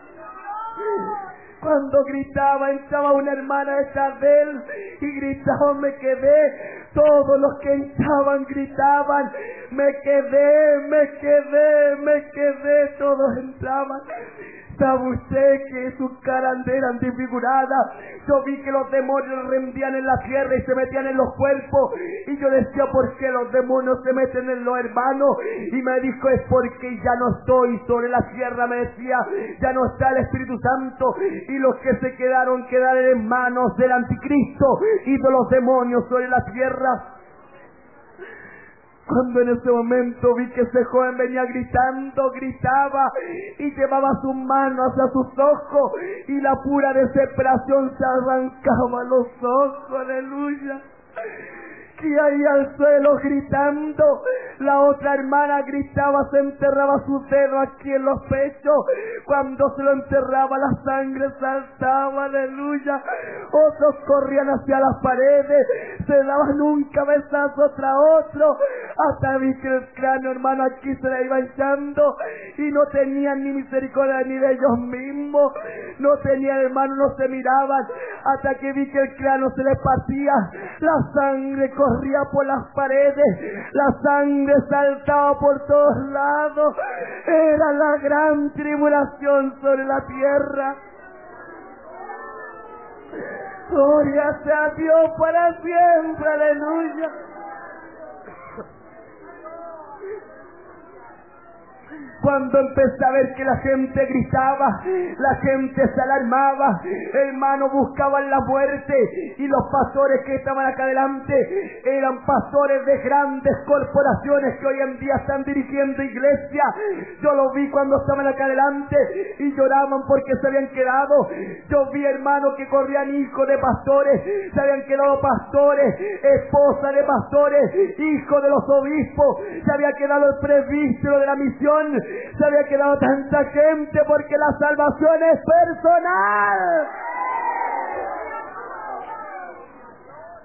Cuando gritaba, entraba una hermana detrás de él y gritaba: me quedé. Todos los que entraban gritaban: me quedé, me quedé, me quedé. Todos entraban. ¿Sabe usted que sus caras eran desfiguradas? Yo vi que los demonios rendían en la tierra y se metían en los cuerpos. Y yo decía: ¿por qué los demonios se meten en los hermanos? Y me dijo: es porque ya no estoy sobre la tierra, me decía. Ya no está el Espíritu Santo. Y los que se quedaron, quedaron en manos del anticristo y de los demonios sobre la tierra. Cuando en ese momento vi que ese joven venía gritando, gritaba y llevaba sus manos hacia sus ojos, y la pura desesperación se arrancaba los ojos, aleluya. Y ahí al suelo gritando, la otra hermana gritaba, se enterraba su dedo aquí en los pechos. Cuando se lo enterraba, la sangre saltaba, aleluya. Otros corrían hacia las paredes, se daban un cabezazo tras otro, hasta vi que el cráneo, hermano, aquí se la iba echando, y no tenían ni misericordia ni de ellos mismos. No tenían, hermano, no se miraban, hasta que vi que el cráneo se les partía, la sangre corría por las paredes, la sangre saltaba por todos lados. Era la gran tribulación sobre la tierra. Gloria sea Dios para siempre, aleluya. Cuando empecé a ver que la gente gritaba, la gente se alarmaba, hermano, buscaban la muerte, y los pastores que estaban acá adelante eran pastores de grandes corporaciones que hoy en día están dirigiendo iglesias. Yo lo vi cuando estaban acá adelante y lloraban porque se habían quedado. Yo vi, hermano, que corrían hijos de pastores, se habían quedado pastores, esposa de pastores, hijos de los obispos, se había quedado el presbítero de la misión, se había quedado tanta gente, porque la salvación es personal.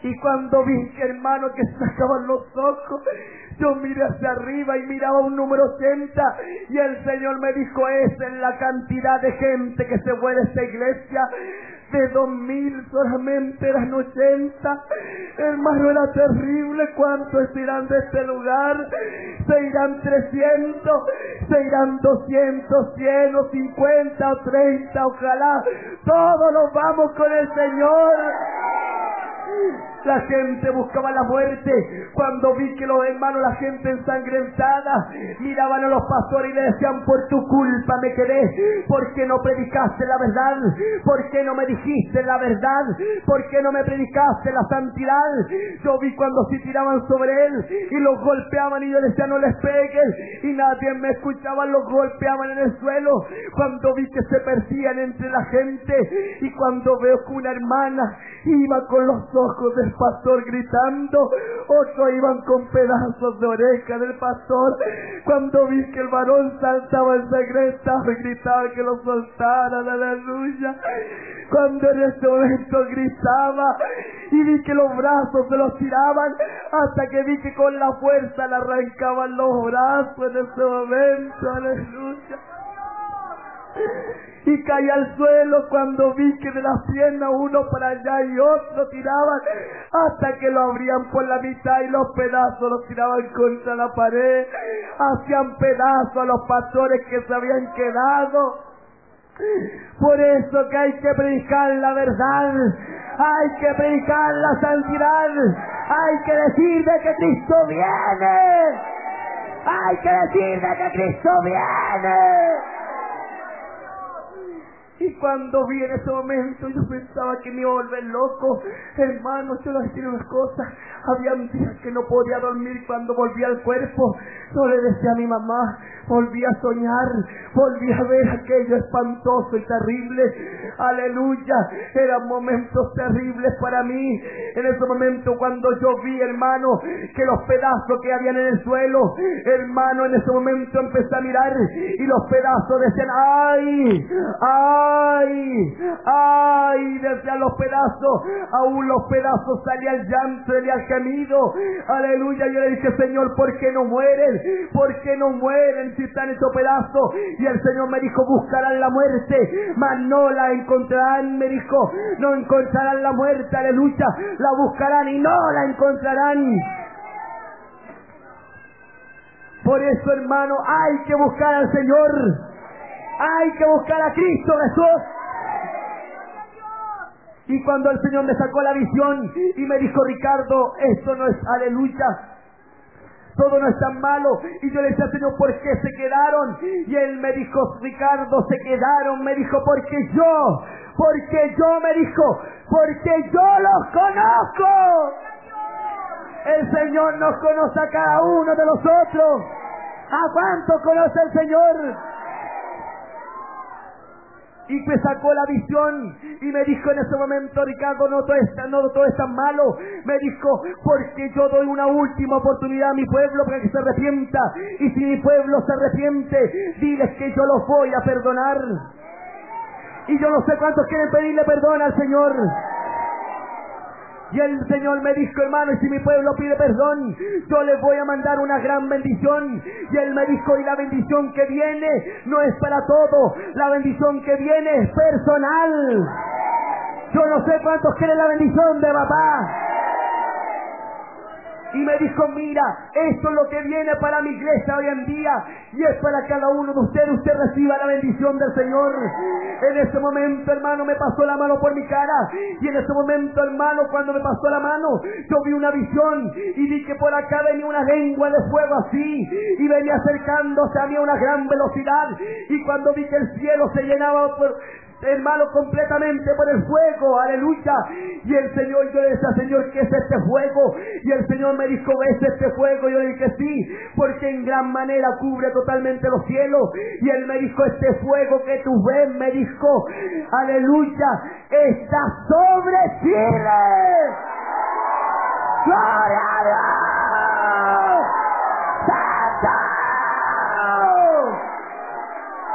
Y cuando vi que hermano que sacaban los ojos, yo miré hacia arriba y miraba un número ochenta, y el Señor me dijo: esa es la cantidad de gente que se fue de esta iglesia. De dos mil solamente eran ochenta. Hermano, era terrible. ¿Cuántos se irán de este lugar? Se irán trescientos, se irán doscientos, cien o cincuenta o treinta, ojalá. Todos nos vamos con el Señor. La gente buscaba la muerte. Cuando vi que los hermanos, la gente ensangrentada, miraban a los pastores y le decían: por tu culpa me quedé. ¿Por qué no predicaste la verdad? ¿Por qué no me dijiste la verdad? ¿Por qué no me predicaste la santidad? Yo vi cuando se tiraban sobre él y los golpeaban, y yo decía: no les peguen, y nadie me escuchaba, los golpeaban en el suelo. Cuando vi que se perdían entre la gente, y cuando veo que una hermana iba con los ojos del pastor gritando, otros iban con pedazos de oreja del pastor. Cuando vi que el varón saltaba ensangrentado y gritaba que lo soltaran, aleluya. Cuando en ese momento gritaba y vi que los brazos se los tiraban, hasta que vi que con la fuerza le arrancaban los brazos en ese momento, aleluya. Y caí al suelo cuando vi que de las piernas uno para allá y otro tiraban, hasta que lo abrían por la mitad y los pedazos los tiraban contra la pared. Hacían pedazos a los pastores que se habían quedado. Por eso que hay que predicar la verdad, hay que predicar la santidad, hay que decir de que Cristo viene, hay que decir de que Cristo viene. Y cuando vi en ese momento, yo pensaba que me iba a volver loco. Hermanos, yo les decía unas cosas. Habían días que no podía dormir cuando volvía al cuerpo. Yo le decía a mi mamá, volví a soñar, volví a ver aquello espantoso y terrible. Aleluya, eran momentos terribles para mí. En ese momento cuando yo vi, hermano, que los pedazos que habían en el suelo, hermano, en ese momento empecé a mirar y los pedazos decían: ¡ay! ¡ay! ¡ay! Decían los pedazos, aún los pedazos salía el llanto, salía el gemido. Aleluya, yo le dije: Señor, ¿por qué no mueren? ¿Por qué no mueren si están hechos pedazos? Y el Señor me dijo: buscarán la muerte, mas no la encontrarán. Me dijo: no encontrarán la muerte, aleluya, la buscarán y no la encontrarán. Por eso, hermano, hay que buscar al Señor, hay que buscar a Cristo Jesús. Y cuando el Señor me sacó la visión y me dijo: Ricardo, esto no es, aleluya, todo no es tan malo. Y yo le decía: Señor, ¿por qué se quedaron? Y Él me dijo: Ricardo, se quedaron, me dijo, porque yo, porque yo, me dijo, porque yo los conozco. El Señor nos conoce a cada uno de nosotros. ¿A cuánto conoce el Señor? Y me sacó la visión y me dijo en ese momento: Ricardo, no todo, es, no todo es tan malo. Me dijo: porque yo doy una última oportunidad a mi pueblo para que se arrepienta, y si mi pueblo se arrepiente, diles que yo los voy a perdonar. Y yo no sé cuántos quieren pedirle perdón al Señor. Y el Señor me dijo: hermano, y si mi pueblo pide perdón, yo les voy a mandar una gran bendición. Y Él me dijo: y la bendición que viene no es para todo, la bendición que viene es personal. Yo no sé cuántos quieren la bendición de papá. Y me dijo: mira, esto es lo que viene para mi iglesia hoy en día, y es para cada uno de ustedes. Usted reciba la bendición del Señor. En ese momento, hermano, me pasó la mano por mi cara, y en ese momento, hermano, cuando me pasó la mano, yo vi una visión y vi que por acá venía una lengua de fuego así, y venía acercándose a mí a una gran velocidad. Y cuando vi que el cielo se llenaba por, hermano, completamente por el fuego, aleluya. Y el Señor, yo le decía: Señor, ¿qué es este fuego? Y el Señor me dijo: ¿ves este fuego? Yo le dije: sí, porque en gran manera cubre totalmente los cielos. Y Él me dijo: este fuego que tú ves, me dijo, aleluya, está sobre Chile. ¡Gloria a Dios! ¡Santo!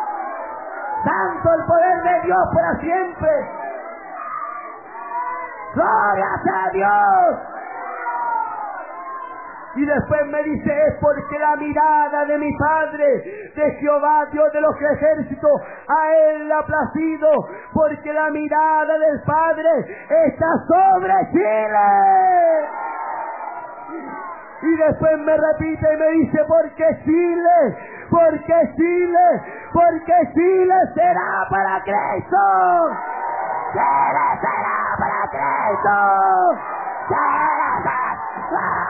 ¡Santo el poder de Dios para siempre! Gloria a Dios. Y después me dice, es porque la mirada de mi Padre, de Jehová, Dios de los ejércitos, a Él le ha placido, porque la mirada del Padre está sobre Chile. Y después me repite y me dice, porque Chile, porque Chile, porque Chile será para Cristo. Chile será para Cristo. Chile será.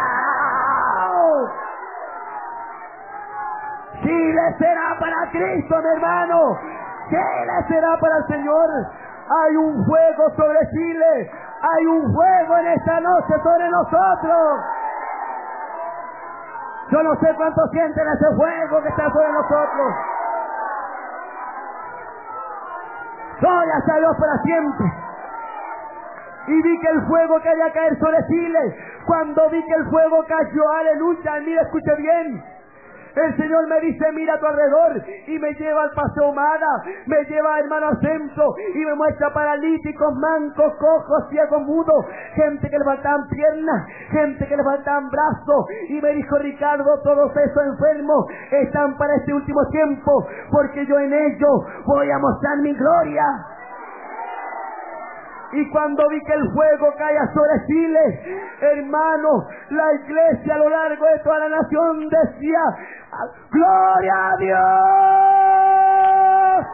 Chile será para Cristo, mi hermano. Chile será para el Señor. Hay un fuego sobre Chile. Hay un fuego en esta noche sobre nosotros. Yo no sé cuánto sienten ese fuego que está sobre nosotros. Gloria a Dios para siempre. Y vi que el fuego quería caer sobre Chile. Cuando vi que el fuego cayó, aleluya, mira, escuche bien. El Señor me dice, mira a tu alrededor, y me lleva al Paseo Humada, me lleva, hermano, al centro, y me muestra paralíticos, mancos, cojos, ciegos, mudos, gente que le faltaban piernas, gente que le faltaban brazos, y me dijo, Ricardo, todos esos enfermos están para este último tiempo, porque yo en ellos voy a mostrar mi gloria. Y cuando vi que el fuego caía sobre Chile, hermano, la iglesia a lo largo de toda la nación decía, ¡Gloria a Dios!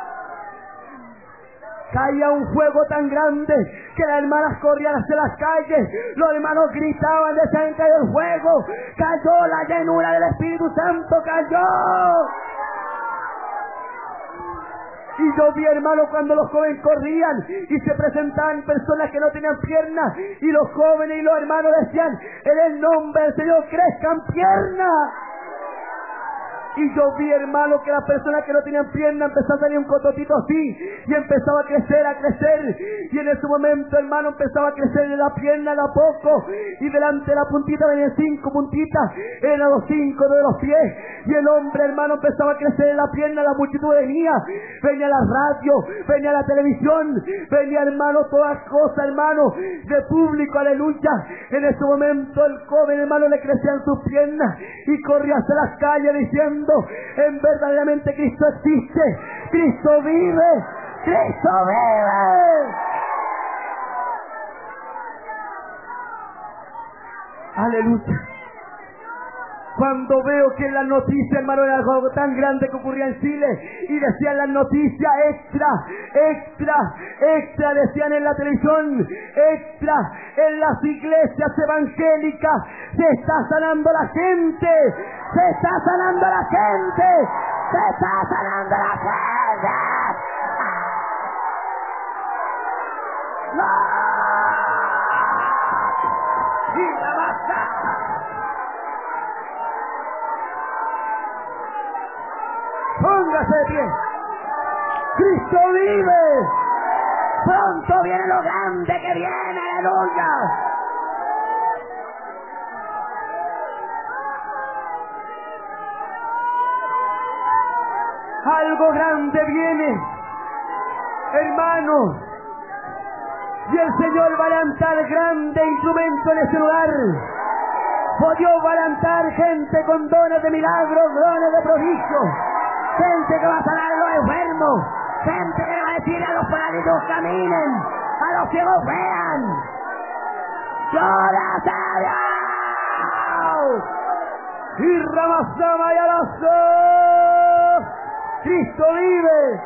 Caía un fuego tan grande que las hermanas corrían hacia las calles, los hermanos gritaban, decían, cayó el fuego, cayó la llenura del Espíritu Santo, cayó. Y yo vi, hermano, cuando los jóvenes corrían y se presentaban personas que no tenían piernas, y los jóvenes y los hermanos decían, en el nombre del Señor crezcan piernas. Y yo vi, hermano, que las personas que no tenían piernas empezó a salir un cototito así, y empezaba a crecer, a crecer, y en ese momento, hermano, empezaba a crecer en la pierna de a poco, y delante de la puntita venían cinco puntitas, eran los cinco de los pies, y el hombre, hermano, empezaba a crecer en la pierna, la multitud venía, venía la radio, venía la televisión, venía, hermano, todas cosas, hermano, de público, aleluya. En ese momento el joven, hermano, le crecían sus piernas, y corría hacia las calles diciendo, en verdaderamente Cristo existe, Cristo vive, Cristo vive. Aleluya. Cuando veo que en las noticias, hermano, era algo tan grande que ocurría en Chile, y decían las noticias, extra, extra, extra, decían en la televisión, extra, en las iglesias evangélicas, se está sanando la gente, se está sanando la gente, se está sanando la gente. ¡No! ¡Y la basta! Póngase de pie. Cristo vive. Pronto viene lo grande que viene, aleluya. Algo grande viene, hermano. Y el Señor va a levantar grande instrumento en ese lugar. Pues Dios va a levantar gente con dones de milagros, dones de prodigios. Gente que va a sanar a los enfermos, gente que va a decir a los paralíticos caminen, a los ciegos vean. ¡Gloria a Dios! Y Ramasama y Alazo, Cristo vive.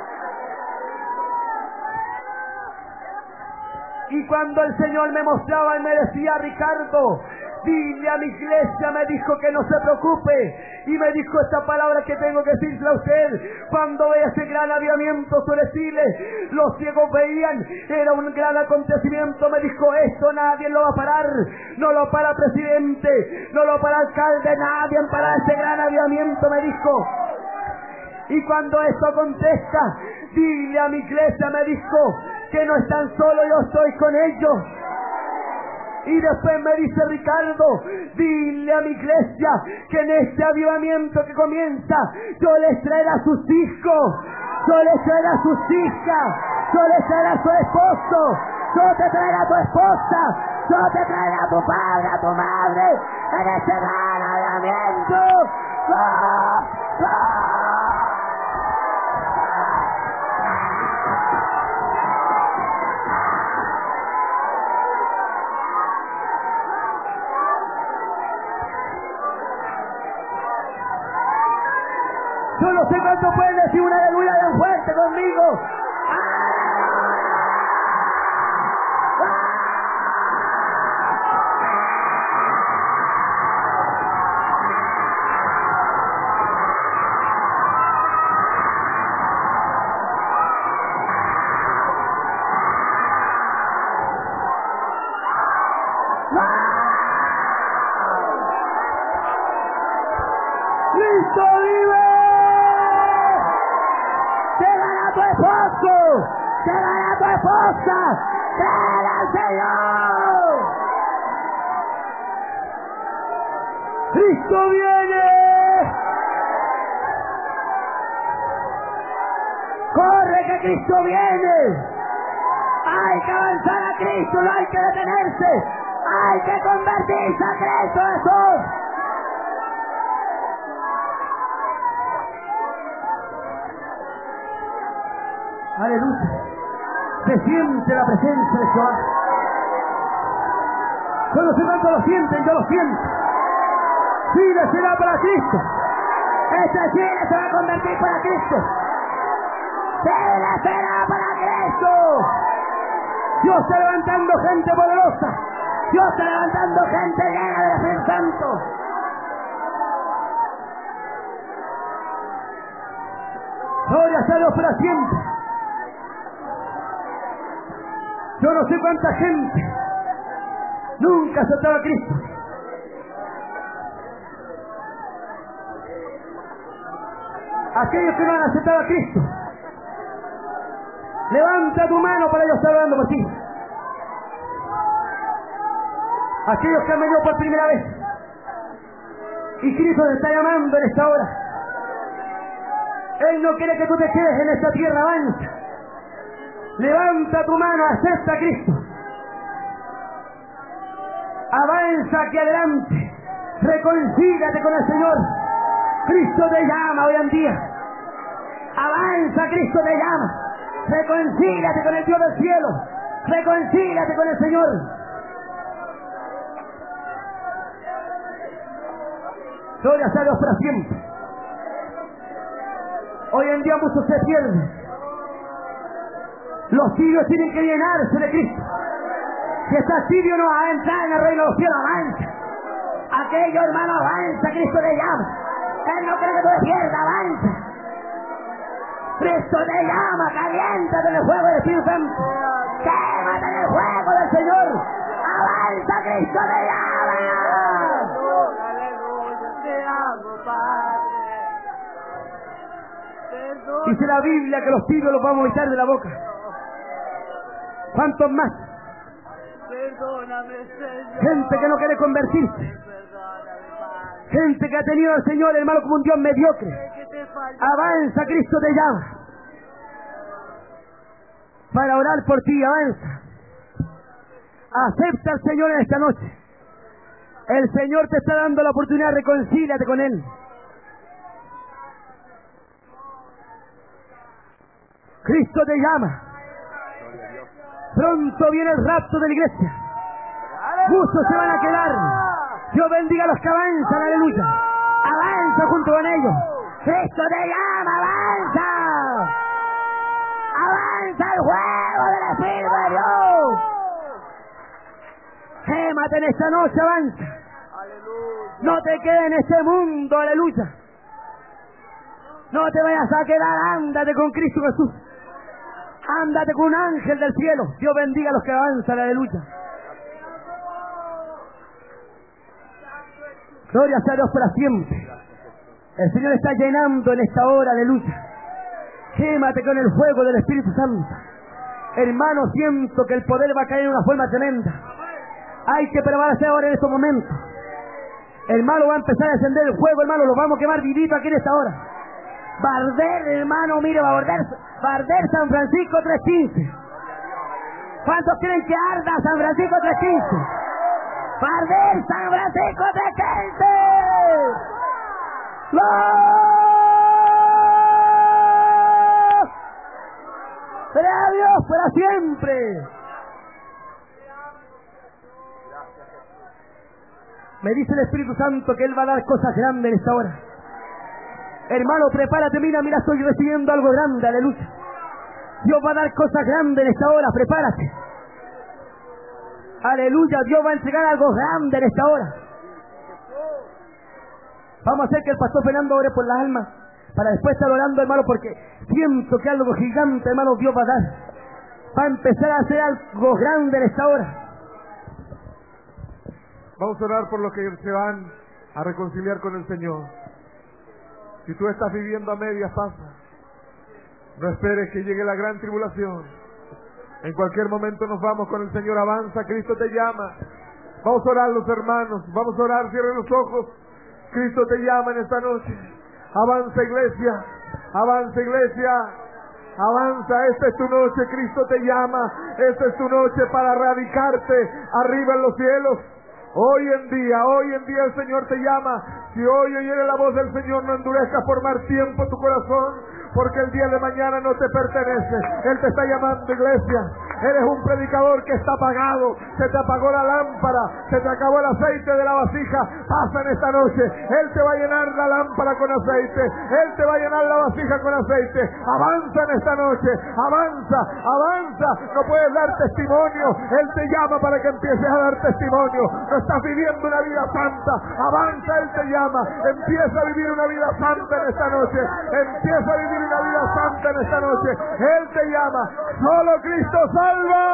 Y cuando el Señor me mostraba y me decía, Ricardo, dile a mi iglesia, me dijo que no se preocupe, y me dijo esta palabra que tengo que decirle a usted, cuando vea ese gran avivamiento sobre Chile, los ciegos veían, era un gran acontecimiento, me dijo, esto nadie lo va a parar, no lo para presidente, no lo para alcalde, nadie para ese gran avivamiento, me dijo. Y cuando esto acontezca, dile a mi iglesia, me dijo, que no están solos, yo estoy con ellos. Y después me dice, Ricardo, dile a mi iglesia que en este avivamiento que comienza, yo les traeré a sus hijos, yo les traeré a sus hijas, yo les traeré a su esposo, Yo te traeré a tu esposa. Yo te traeré a tu padre, a tu madre. En este gran avivamiento. ¡Ah! ¡Ah! Yo no sé cuánto pueden decir una aleluya bien fuerte conmigo. ¡Cristo vive! ¡Llegará tu esposo! ¡Llegará tu esposa! ¡Créele al Señor! ¡Cristo viene! ¡Corre que Cristo viene! ¡Hay que avanzar a Cristo! ¡No hay que detenerse! ¡Hay que convertirse a Cristo Jesús! Aleluya. Se siente la presencia de Jehová. Yo no sé cuánto lo sienten, yo lo siento. Chile será para Cristo. Este Chile se va a convertir para Cristo. Chile será para Cristo. Dios está levantando gente poderosa. Dios está levantando gente llena del Espíritu Santo. Gloria a Dios para siempre. Yo no sé cuánta gente nunca aceptaba a Cristo. Aquellos que no han aceptado a Cristo, levanta tu mano para yo estar orando por ti. Aquellos que han venido por primera vez y Cristo te está llamando en esta hora. Él no quiere que tú te quedes en esta tierra, avanza. Levanta tu mano, acepta a Cristo. Avanza aquí adelante. Reconcíliate con el Señor. Cristo te llama hoy en día. Avanza, Cristo te llama. Reconcíliate con el Dios del cielo. Reconcíliate con el Señor. Gloria a Dios para siempre. Hoy en día muchos se pierden. Los tibios tienen que llenarse de Cristo. Si estás tibio no vas a entrar en el reino de los cielos, avanza. Aquello, hermano, avanza, Cristo te llama. Él no quiere que tú te pierdas, avanza. Cristo te llama, caliéntate en el fuego del Espíritu Santo. Quémate en el fuego del Señor. Avanza, Cristo te llama. Aleluya, te amo, Padre. Dice la Biblia que los tibios los vamos a echar de la boca. ¿Cuántos más? Gente que no quiere convertirse. Gente que ha tenido al Señor, hermano, como un Dios mediocre. Avanza, Cristo te llama. Para orar por ti, avanza. Acepta al Señor en esta noche. El Señor te está dando la oportunidad, reconcíliate con Él. Cristo te llama. Pronto viene el rapto de la iglesia. Muchos se van a quedar. Dios bendiga a los que avanzan, aleluya. Avanza junto con ellos. Cristo te llama, avanza. Avanza el fuego del Espíritu de Dios. Quémate en esta noche, avanza. No te quedes en este mundo, aleluya. No te vayas a quedar, ándate con Cristo Jesús. Ándate con un ángel del cielo. Dios bendiga a los que avanzan, aleluya. Gloria sea a Dios para siempre. El Señor está llenando en esta hora, aleluya. Quémate con el fuego del Espíritu Santo. Hermano, siento que el poder va a caer de una forma tremenda. Hay que prepárase ahora en estos momentos. Hermano, va a empezar a encender el fuego, hermano. Lo vamos a quemar vivito aquí en esta hora. Va a arder, hermano, mire, va a arder, va a arder San Francisco tres quince. ¿Cuántos quieren que arda San Francisco de Quince? ¡Arder San Francisco de Quince! ¡No! ¡Sea Dios para siempre! Me dice el Espíritu Santo que Él va a dar cosas grandes en esta hora. Hermano, prepárate, mira, mira, estoy recibiendo algo grande, aleluya. Dios va a dar cosas grandes en esta hora, prepárate. Aleluya, Dios va a entregar algo grande en esta hora. Vamos a hacer que el pastor Fernando ore por las almas, para después estar orando, hermano, porque siento que algo gigante, hermano, Dios va a dar. Va a empezar a hacer algo grande en esta hora. Vamos a orar por los que se van a reconciliar con el Señor. Si tú estás viviendo a medias, pasa. No esperes que llegue la gran tribulación. En cualquier momento nos vamos con el Señor. Avanza, Cristo te llama. Vamos a orar, los hermanos. Vamos a orar, cierren los ojos. Cristo te llama en esta noche. Avanza, iglesia. Avanza, iglesia. Avanza, esta es tu noche. Cristo te llama. Esta es tu noche para radicarte arriba en los cielos. Hoy en día, hoy en día el Señor te llama. Si hoy oyere la voz del Señor, no endurezcas por más tiempo tu corazón, porque el día de mañana no te pertenece. Él te está llamando, iglesia. Eres un predicador que está apagado. Se te apagó la lámpara, se te acabó el aceite de la vasija. Pasa en esta noche. Él te va a llenar la lámpara con aceite. Él te va a llenar la vasija con aceite. Avanza en esta noche. Avanza, avanza. No puedes dar testimonio. Él te llama para que empieces a dar testimonio. No estás viviendo una vida santa. Avanza, Él te llama. Empieza a vivir una vida santa en esta noche. Empieza a vivir una vida santa en esta noche. Él te llama. Solo Cristo salva.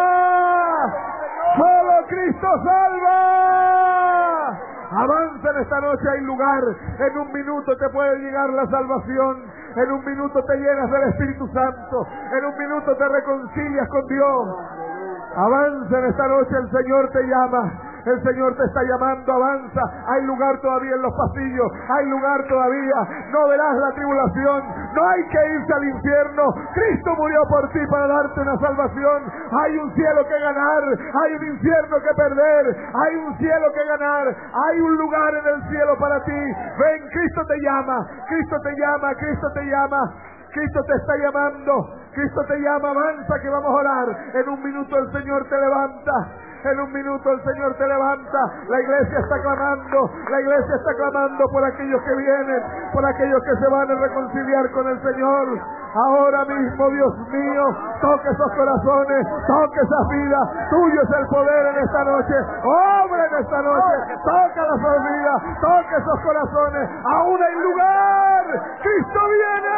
Solo Cristo salva. Avanza en esta noche, hay lugar. En un minuto te puede llegar la salvación. En un minuto te llenas del Espíritu Santo. En un minuto te reconcilias con Dios. Avanza en esta noche, el Señor te llama. El Señor te está llamando, avanza. Hay lugar todavía en los pasillos. Hay lugar todavía. No verás la tribulación. No hay que irse al infierno. Cristo murió por ti para darte una salvación. Hay un cielo que ganar. Hay un infierno que perder. Hay un cielo que ganar. Hay un lugar en el cielo para ti. Ven, Cristo te llama. Cristo te llama. Cristo te llama. Cristo te está llamando. Cristo te llama. Avanza que vamos a orar. En un minuto el Señor te levanta. En un minuto el Señor te levanta. La iglesia está clamando. La iglesia está clamando por aquellos que vienen, por aquellos que se van a reconciliar con el Señor. Ahora mismo, Dios mío, toque esos corazones, toque esas vidas. Tuyo es el poder en esta noche. Obra en esta noche. Toca las vidas, toque esos corazones. Aún hay lugar. Cristo viene.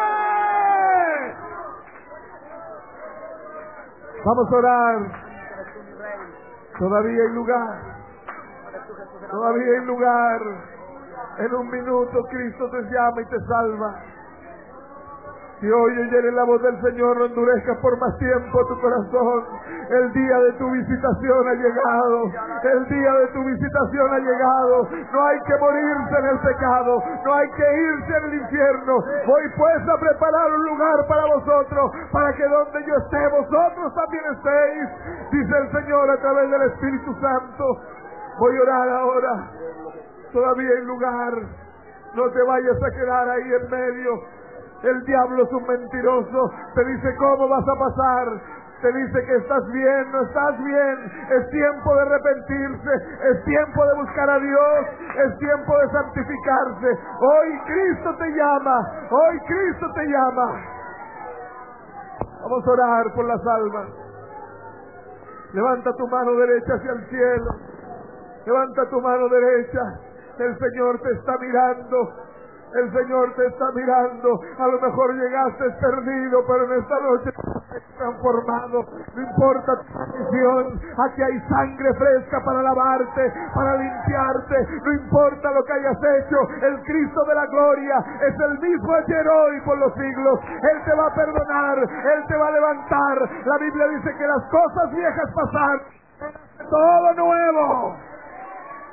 Vamos a orar. Todavía hay lugar. Todavía hay lugar. En un minuto Cristo te llama y te salva. Si hoy oyeres la voz del Señor, no endurezcas por más tiempo tu corazón. El día de tu visitación ha llegado. El día de tu visitación ha llegado. No hay que morirse en el pecado. No hay que irse en el infierno. Voy pues a preparar un lugar para vosotros, para que donde yo esté, vosotros también estéis. Dice el Señor a través del Espíritu Santo. Voy a orar ahora. Todavía hay lugar. No te vayas a quedar ahí en medio. El diablo es un mentiroso. Te dice cómo vas a pasar. Te dice que estás bien, no estás bien. Es tiempo de arrepentirse. Es tiempo de buscar a Dios. Es tiempo de santificarse. Hoy Cristo te llama. Hoy Cristo te llama. Vamos a orar por las almas. Levanta tu mano derecha hacia el cielo. Levanta tu mano derecha. El Señor te está mirando. El Señor te está mirando. A lo mejor llegaste perdido, pero en esta noche estás transformado. No importa tu condición. Aquí hay sangre fresca para lavarte, para limpiarte. No importa lo que hayas hecho. El Cristo de la gloria es el mismo ayer, hoy, por los siglos. Él te va a perdonar. Él te va a levantar. La Biblia dice que las cosas viejas pasan. Todo nuevo.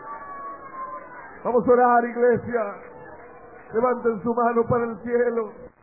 Vamos a orar, iglesia. Levanten su mano para el cielo.